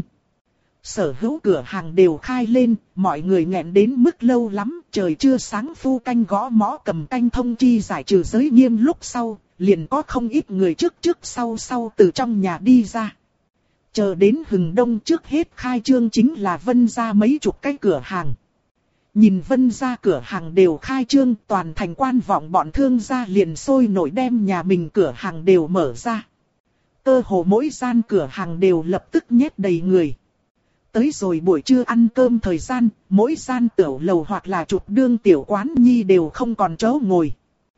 Sở hữu cửa hàng đều khai lên, mọi người nghẹn đến mức lâu lắm, trời chưa sáng phu canh gõ mõ cầm canh thông chi giải trừ giới nghiêm lúc sau, liền có không ít người trước sau từ trong nhà đi ra. Chờ đến hừng đông trước hết khai trương chính là Vân gia mấy chục cái cửa hàng. Nhìn Vân gia cửa hàng đều khai trương, toàn thành quan vọng bọn thương gia liền sôi nổi đem nhà mình cửa hàng đều mở ra. Cơ hồ mỗi gian cửa hàng đều lập tức nhét đầy người. Tới rồi buổi trưa ăn cơm thời gian, mỗi gian tiểu lầu hoặc là chụp đương tiểu quán nhi đều không còn chỗ ngồi.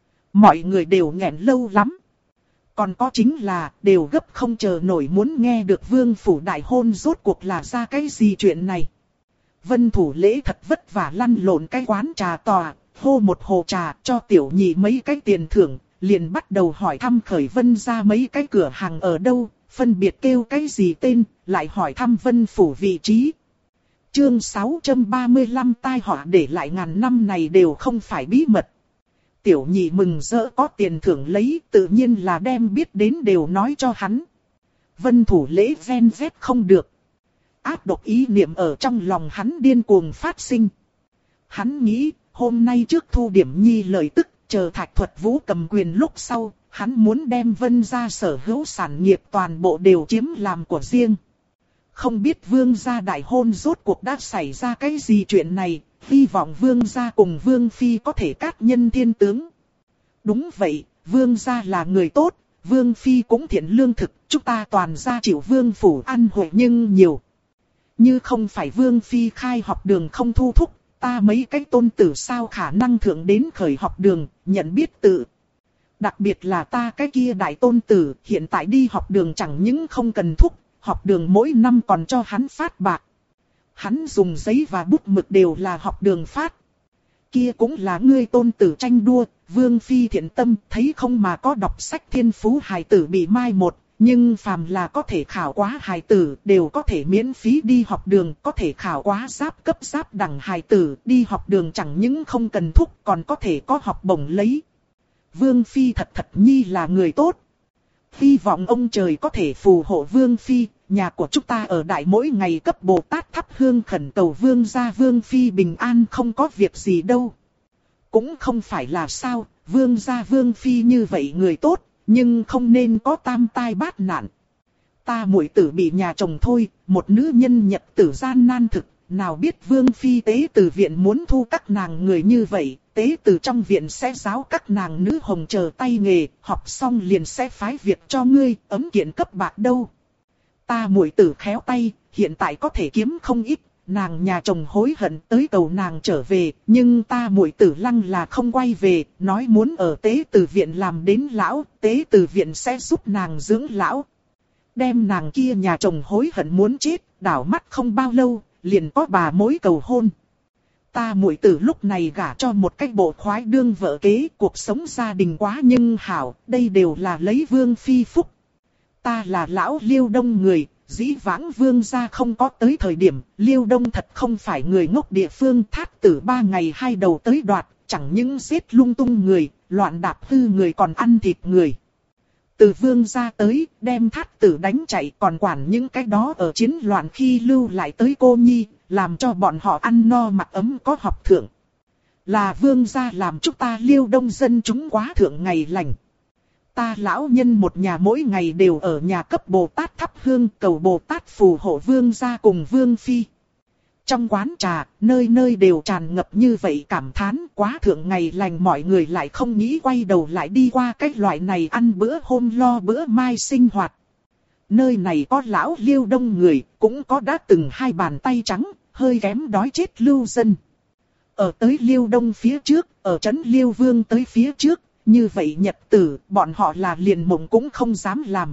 Mọi người đều nghẹn lâu lắm. Còn có chính là, đều gấp không chờ nổi muốn nghe được Vương Phủ đại hôn rốt cuộc là ra cái gì chuyện này. Vân Thủ Lễ thật vất vả lăn lộn cái quán trà tòa, hô một hồ trà cho tiểu nhị mấy cái tiền thưởng, liền bắt đầu hỏi thăm khởi Vân ra mấy cái cửa hàng ở đâu, phân biệt kêu cái gì tên, lại hỏi thăm Vân Phủ vị trí. Chương 635 tai họa để lại ngàn năm này đều không phải bí mật. Tiểu nhị mừng rỡ có tiền thưởng lấy, tự nhiên là đem biết đến đều nói cho hắn. Vân Thủ Lễ ven vét không được. Ác độc ý niệm ở trong lòng hắn điên cuồng phát sinh. Hắn nghĩ, hôm nay trước thu điểm nhi lợi tức, chờ Thạch Thuật Vũ cầm quyền lúc sau, hắn muốn đem Vân gia sở hữu sản nghiệp toàn bộ đều chiếm làm của riêng. Không biết Vương gia đại hôn rốt cuộc đã xảy ra cái gì chuyện này, hy vọng Vương gia cùng Vương Phi có thể cát nhân thiên tướng. Đúng vậy, Vương gia là người tốt, Vương Phi cũng thiện lương thực, chúng ta toàn gia chịu Vương Phủ ăn hội nhưng nhiều. Như không phải Vương Phi khai học đường không thu thúc, ta mấy cái tôn tử sao khả năng thượng đến khởi học đường, nhận biết tự. Đặc biệt là ta cái kia đại tôn tử, hiện tại đi học đường chẳng những không cần thúc, học đường mỗi năm còn cho hắn phát bạc. Hắn dùng giấy và bút mực đều là học đường phát. Kia cũng là ngươi tôn tử tranh đua, Vương Phi thiện tâm thấy không mà có đọc sách thiên phú hài tử bị mai một. Nhưng phàm là có thể khảo quá hài tử đều có thể miễn phí đi học đường, có thể khảo quá giáp cấp giáp đẳng hài tử đi học đường chẳng những không cần thúc còn có thể có học bổng lấy. Vương Phi thật nhi là người tốt. Hy vọng ông trời có thể phù hộ Vương Phi, nhà của chúng ta ở đại mỗi ngày cấp Bồ Tát thắp hương khẩn cầu Vương gia Vương Phi bình an không có việc gì đâu. Cũng không phải là sao, Vương gia Vương Phi như vậy người tốt. Nhưng không nên có tam tai bát nạn. Ta muội tử bị nhà chồng thôi, một nữ nhân nhật tử gian nan thực, nào biết Vương Phi tế từ viện muốn thu các nàng người như vậy, tế từ trong viện sẽ giáo các nàng nữ hồng chờ tay nghề, học xong liền sẽ phái việc cho ngươi, ấm kiện cấp bạc đâu. Ta muội tử khéo tay, hiện tại có thể kiếm không ít, nàng nhà chồng hối hận tới cầu nàng trở về, nhưng ta muội tử lăng là không quay về, nói muốn ở tế từ viện làm đến lão, tế từ viện sẽ giúp nàng dưỡng lão. đem nàng kia nhà chồng hối hận muốn chết, đảo mắt không bao lâu, liền có bà mối cầu hôn. Ta muội tử lúc này gả cho một cái bộ khoái đương vợ kế, cuộc sống gia đình quá nhưng hảo, đây đều là lấy vương phi phúc. Ta là lão Liêu Đông người, dĩ vãng vương gia không có tới thời điểm, Liêu Đông thật không phải người ngốc địa phương, Thát Tử 3 ngày 2 đầu tới đoạt, chẳng những giết lung tung người, loạn đạp hư người còn ăn thịt người. Từ vương gia tới, đem Thát Tử đánh chạy, còn quản những cái đó ở chiến loạn khi lưu lại tới cô nhi, làm cho bọn họ ăn no mặc ấm có học thượng. Là vương gia làm chúng ta Liêu Đông dân chúng quá thượng ngày lành. Ta lão nhân một nhà mỗi ngày đều ở nhà cấp Bồ Tát thắp hương cầu Bồ Tát phù hộ vương gia cùng vương phi. Trong quán trà, nơi nơi đều tràn ngập như vậy cảm thán, quá thượng ngày lành, mọi người lại không nghĩ quay đầu lại đi qua cái loại này ăn bữa hôm lo bữa mai sinh hoạt. Nơi này có lão Liêu Đông người, cũng có đã từng 2 bàn tay trắng, hơi kém đói chết lưu dân. Ở tới Liêu Đông phía trước, ở trấn Liêu Vương tới phía trước, như vậy nhật tử, bọn họ là liền mộng cũng không dám làm.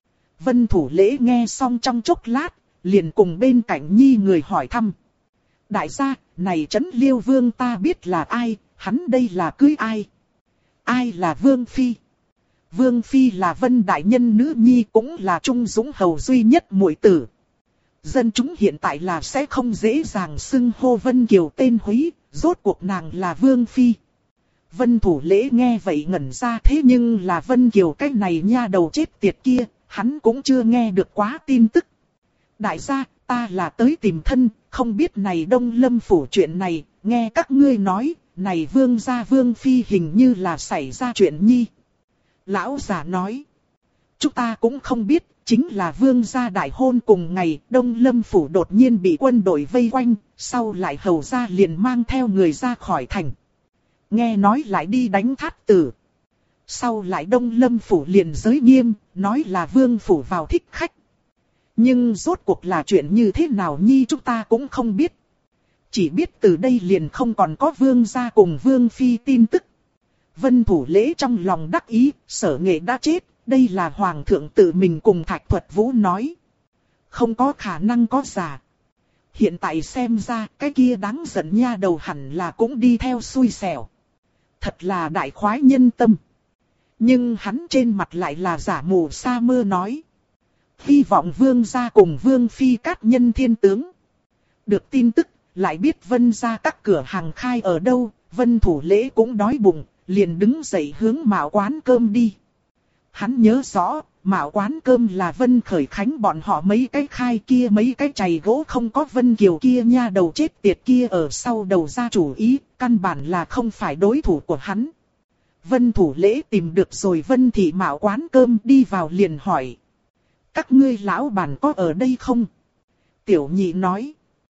Vân Thủ Lễ nghe xong trong chốc lát, liền cùng bên cạnh nhi người hỏi thăm. Đại gia, này trấn Liêu Vương ta biết là ai, hắn đây là cưới ai? Ai là Vương Phi? Vương Phi là Vân Đại Nhân nữ nhi, cũng là Trung Dũng Hầu duy nhất muội tử. Dân chúng hiện tại là sẽ không dễ dàng xưng hô Vân Kiều tên húy, rốt cuộc nàng là Vương Phi. Vân Thủ Lễ nghe vậy ngẩn ra, thế nhưng là Vân Kiều cái này nha đầu chết tiệt kia, hắn cũng chưa nghe được quá tin tức. Đại gia, ta là tới tìm thân, không biết này Đông Lâm phủ chuyện này, nghe các ngươi nói, này Vương gia Vương Phi hình như là xảy ra chuyện nhi. Lão già nói, chúng ta cũng không biết, chính là Vương gia đại hôn cùng ngày, Đông Lâm phủ đột nhiên bị quân đội vây quanh, sau lại hầu gia liền mang theo người ra khỏi thành. Nghe nói lại đi đánh Thát Tử. Sau lại Đông Lâm phủ liền giới nghiêm, nói là Vương phủ vào thích khách. Nhưng rốt cuộc là chuyện như thế nào nhi chúng ta cũng không biết. Chỉ biết từ đây liền không còn có Vương gia cùng Vương Phi tin tức. Vân Thủ Lễ trong lòng đắc ý, Sở Nghệ đã chết, đây là Hoàng thượng tự mình cùng Thạch Thuật Vũ nói. Không có khả năng có giả. Hiện tại xem ra cái kia đáng giận nha đầu hẳn là cũng đi theo xui xẻo. Thật là đại khoái nhân tâm. Nhưng hắn trên mặt lại là giả mù sa mưa nói. Hy vọng Vương gia cùng Vương Phi cát nhân thiên tướng. Được tin tức, lại biết Vân gia các cửa hàng khai ở đâu, Vân Thủ Lễ cũng đói bụng, liền đứng dậy hướng Mạo quán cơm đi. Hắn nhớ rõ, Mạo quán cơm là Vân Khởi Khánh bọn họ mấy cái khai kia, mấy cái chày gỗ không có Vân Kiều kia nha đầu chết tiệt kia ở sau đầu ra chủ ý, căn bản là không phải đối thủ của hắn. Vân Thủ Lễ tìm được rồi Vân thị Mạo quán cơm, đi vào liền hỏi. Các ngươi lão bản có ở đây không? Tiểu nhị nói.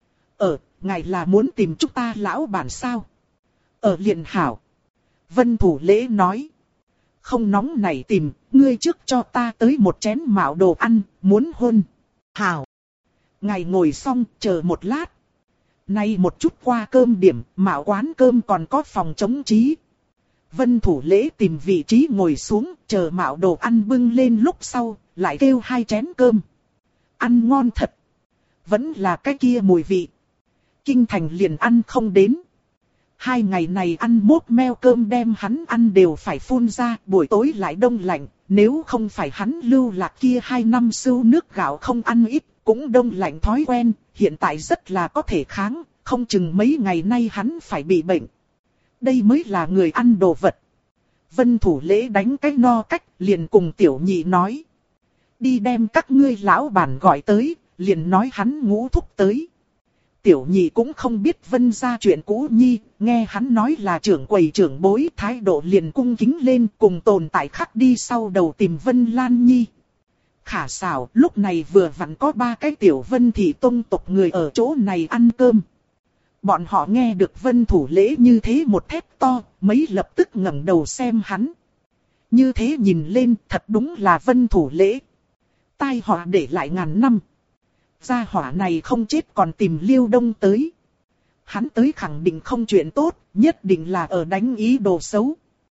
Ngài là muốn tìm chúng ta lão bản sao? Ở liền hảo. Vân Thủ Lễ nói. Không nóng nảy tìm, ngươi trước cho ta tới một chén mạo đồ ăn, muốn hôn. Hảo. Ngài ngồi xong, chờ một lát. Nay một chút qua cơm điểm, Mạo quán cơm còn có phòng trống trí. Vân Thủ Lễ tìm vị trí ngồi xuống, chờ Mạo đồ ăn bưng lên lúc sau, lại kêu 2 chén cơm. Ăn ngon thật. Vẫn là cái kia mùi vị. Kinh thành liền ăn không đến. 2 ngày này ăn mốt meo cơm đem hắn ăn đều phải phun ra, buổi tối lại đông lạnh. Nếu không phải hắn lưu lạc kia 2 năm sưu nước gạo không ăn ít, cũng đông lạnh thói quen, hiện tại rất là có thể kháng, không chừng mấy ngày nay hắn phải bị bệnh. Đây mới là người ăn đồ vật. Vân Thủ Lễ đánh cái no cách, liền cùng tiểu nhị nói. Đi đem các ngươi lão bản gọi tới, liền nói hắn ngũ thúc tới. Tiểu nhị cũng không biết Vân gia chuyện cũ nhi, nghe hắn nói là trưởng quầy trưởng bối, thái độ liền cung kính lên, cùng tồn tại khắc đi sau đầu tìm Vân Lan Nhi. Khả xảo, lúc này vừa vặn có 3 cái tiểu Vân thị tông tộc người ở chỗ này ăn cơm. Bọn họ nghe được Vân Thủ Lễ như thế một thét to, mấy lập tức ngẩng đầu xem hắn. Như thế nhìn lên, thật đúng là Vân Thủ Lễ. Tai họa để lại ngàn năm. Gia hỏa này không chết còn tìm Liêu Đông tới. Hắn tới khẳng định không chuyện tốt, nhất định là ở đánh ý đồ xấu.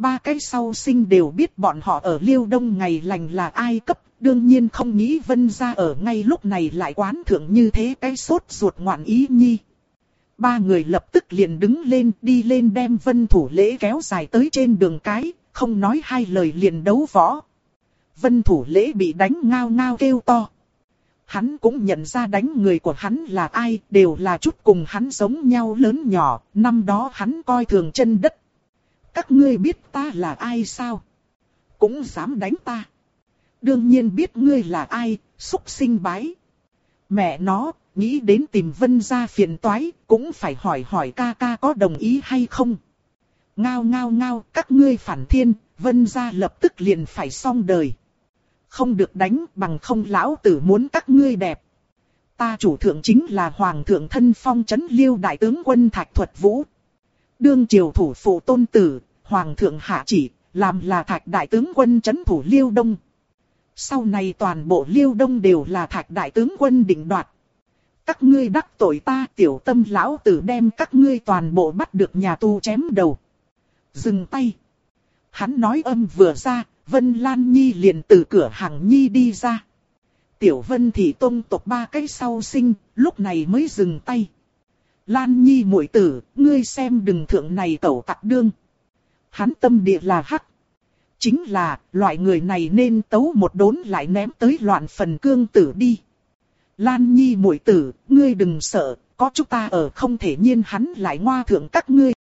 Ba cái sau sinh đều biết bọn họ ở Liêu Đông ngày lành là ai cấp, đương nhiên không nghĩ Vân gia ở ngay lúc này lại quán thượng như thế cái sốt ruột ngoạn ý nhi. Ba người lập tức liền đứng lên đi lên đem Vân Thủ Lễ kéo dài tới trên đường cái, không nói hai lời liền đấu võ. Vân Thủ Lễ bị đánh ngao ngao kêu to. Hắn cũng nhận ra đánh người của hắn là ai, đều là chút cùng hắn giống nhau lớn nhỏ, năm đó hắn coi thường chân đất. Các ngươi biết ta là ai sao? Cũng dám đánh ta. Đương nhiên biết ngươi là ai, súc sinh bái. Mẹ nó, nghĩ đến tìm Vân gia phiền toái, cũng phải hỏi hỏi ca ca có đồng ý hay không. Ngao ngao ngao, các ngươi phản thiên, Vân gia lập tức liền phải xong đời. Không được đánh, bằng không lão tử muốn các ngươi đẹp. Ta chủ thượng chính là Hoàng thượng thân phong trấn Liêu đại tướng quân Thạch Thuật Vũ. Đương triều thủ phụ tôn tử, Hoàng thượng hạ chỉ, làm là Thạch đại tướng quân trấn thủ Liêu Đông. Sau này toàn bộ Liêu Đông đều là Thạch đại tướng quân định đoạt. Các ngươi đắc tội ta, tiểu tâm lão tử đem các ngươi toàn bộ bắt được nhà tù chém đầu. Dừng tay. Hắn nói âm vừa ra, Vân Lan Nhi liền từ cửa hàng Nhi đi ra. Tiểu Vân thì tôn tộc ba cái sau sinh, lúc này mới dừng tay. Lan Nhi muội tử, ngươi xem đừng thượng này cẩu tặc đương. Hắn tâm địa là hắc. Chính là, loại người này nên tấu một đốn lại ném tới loạn phần cương tử đi. Lan Nhi muội tử, ngươi đừng sợ, có chúng ta ở không thể nhiên hắn lại ngoa thượng các ngươi.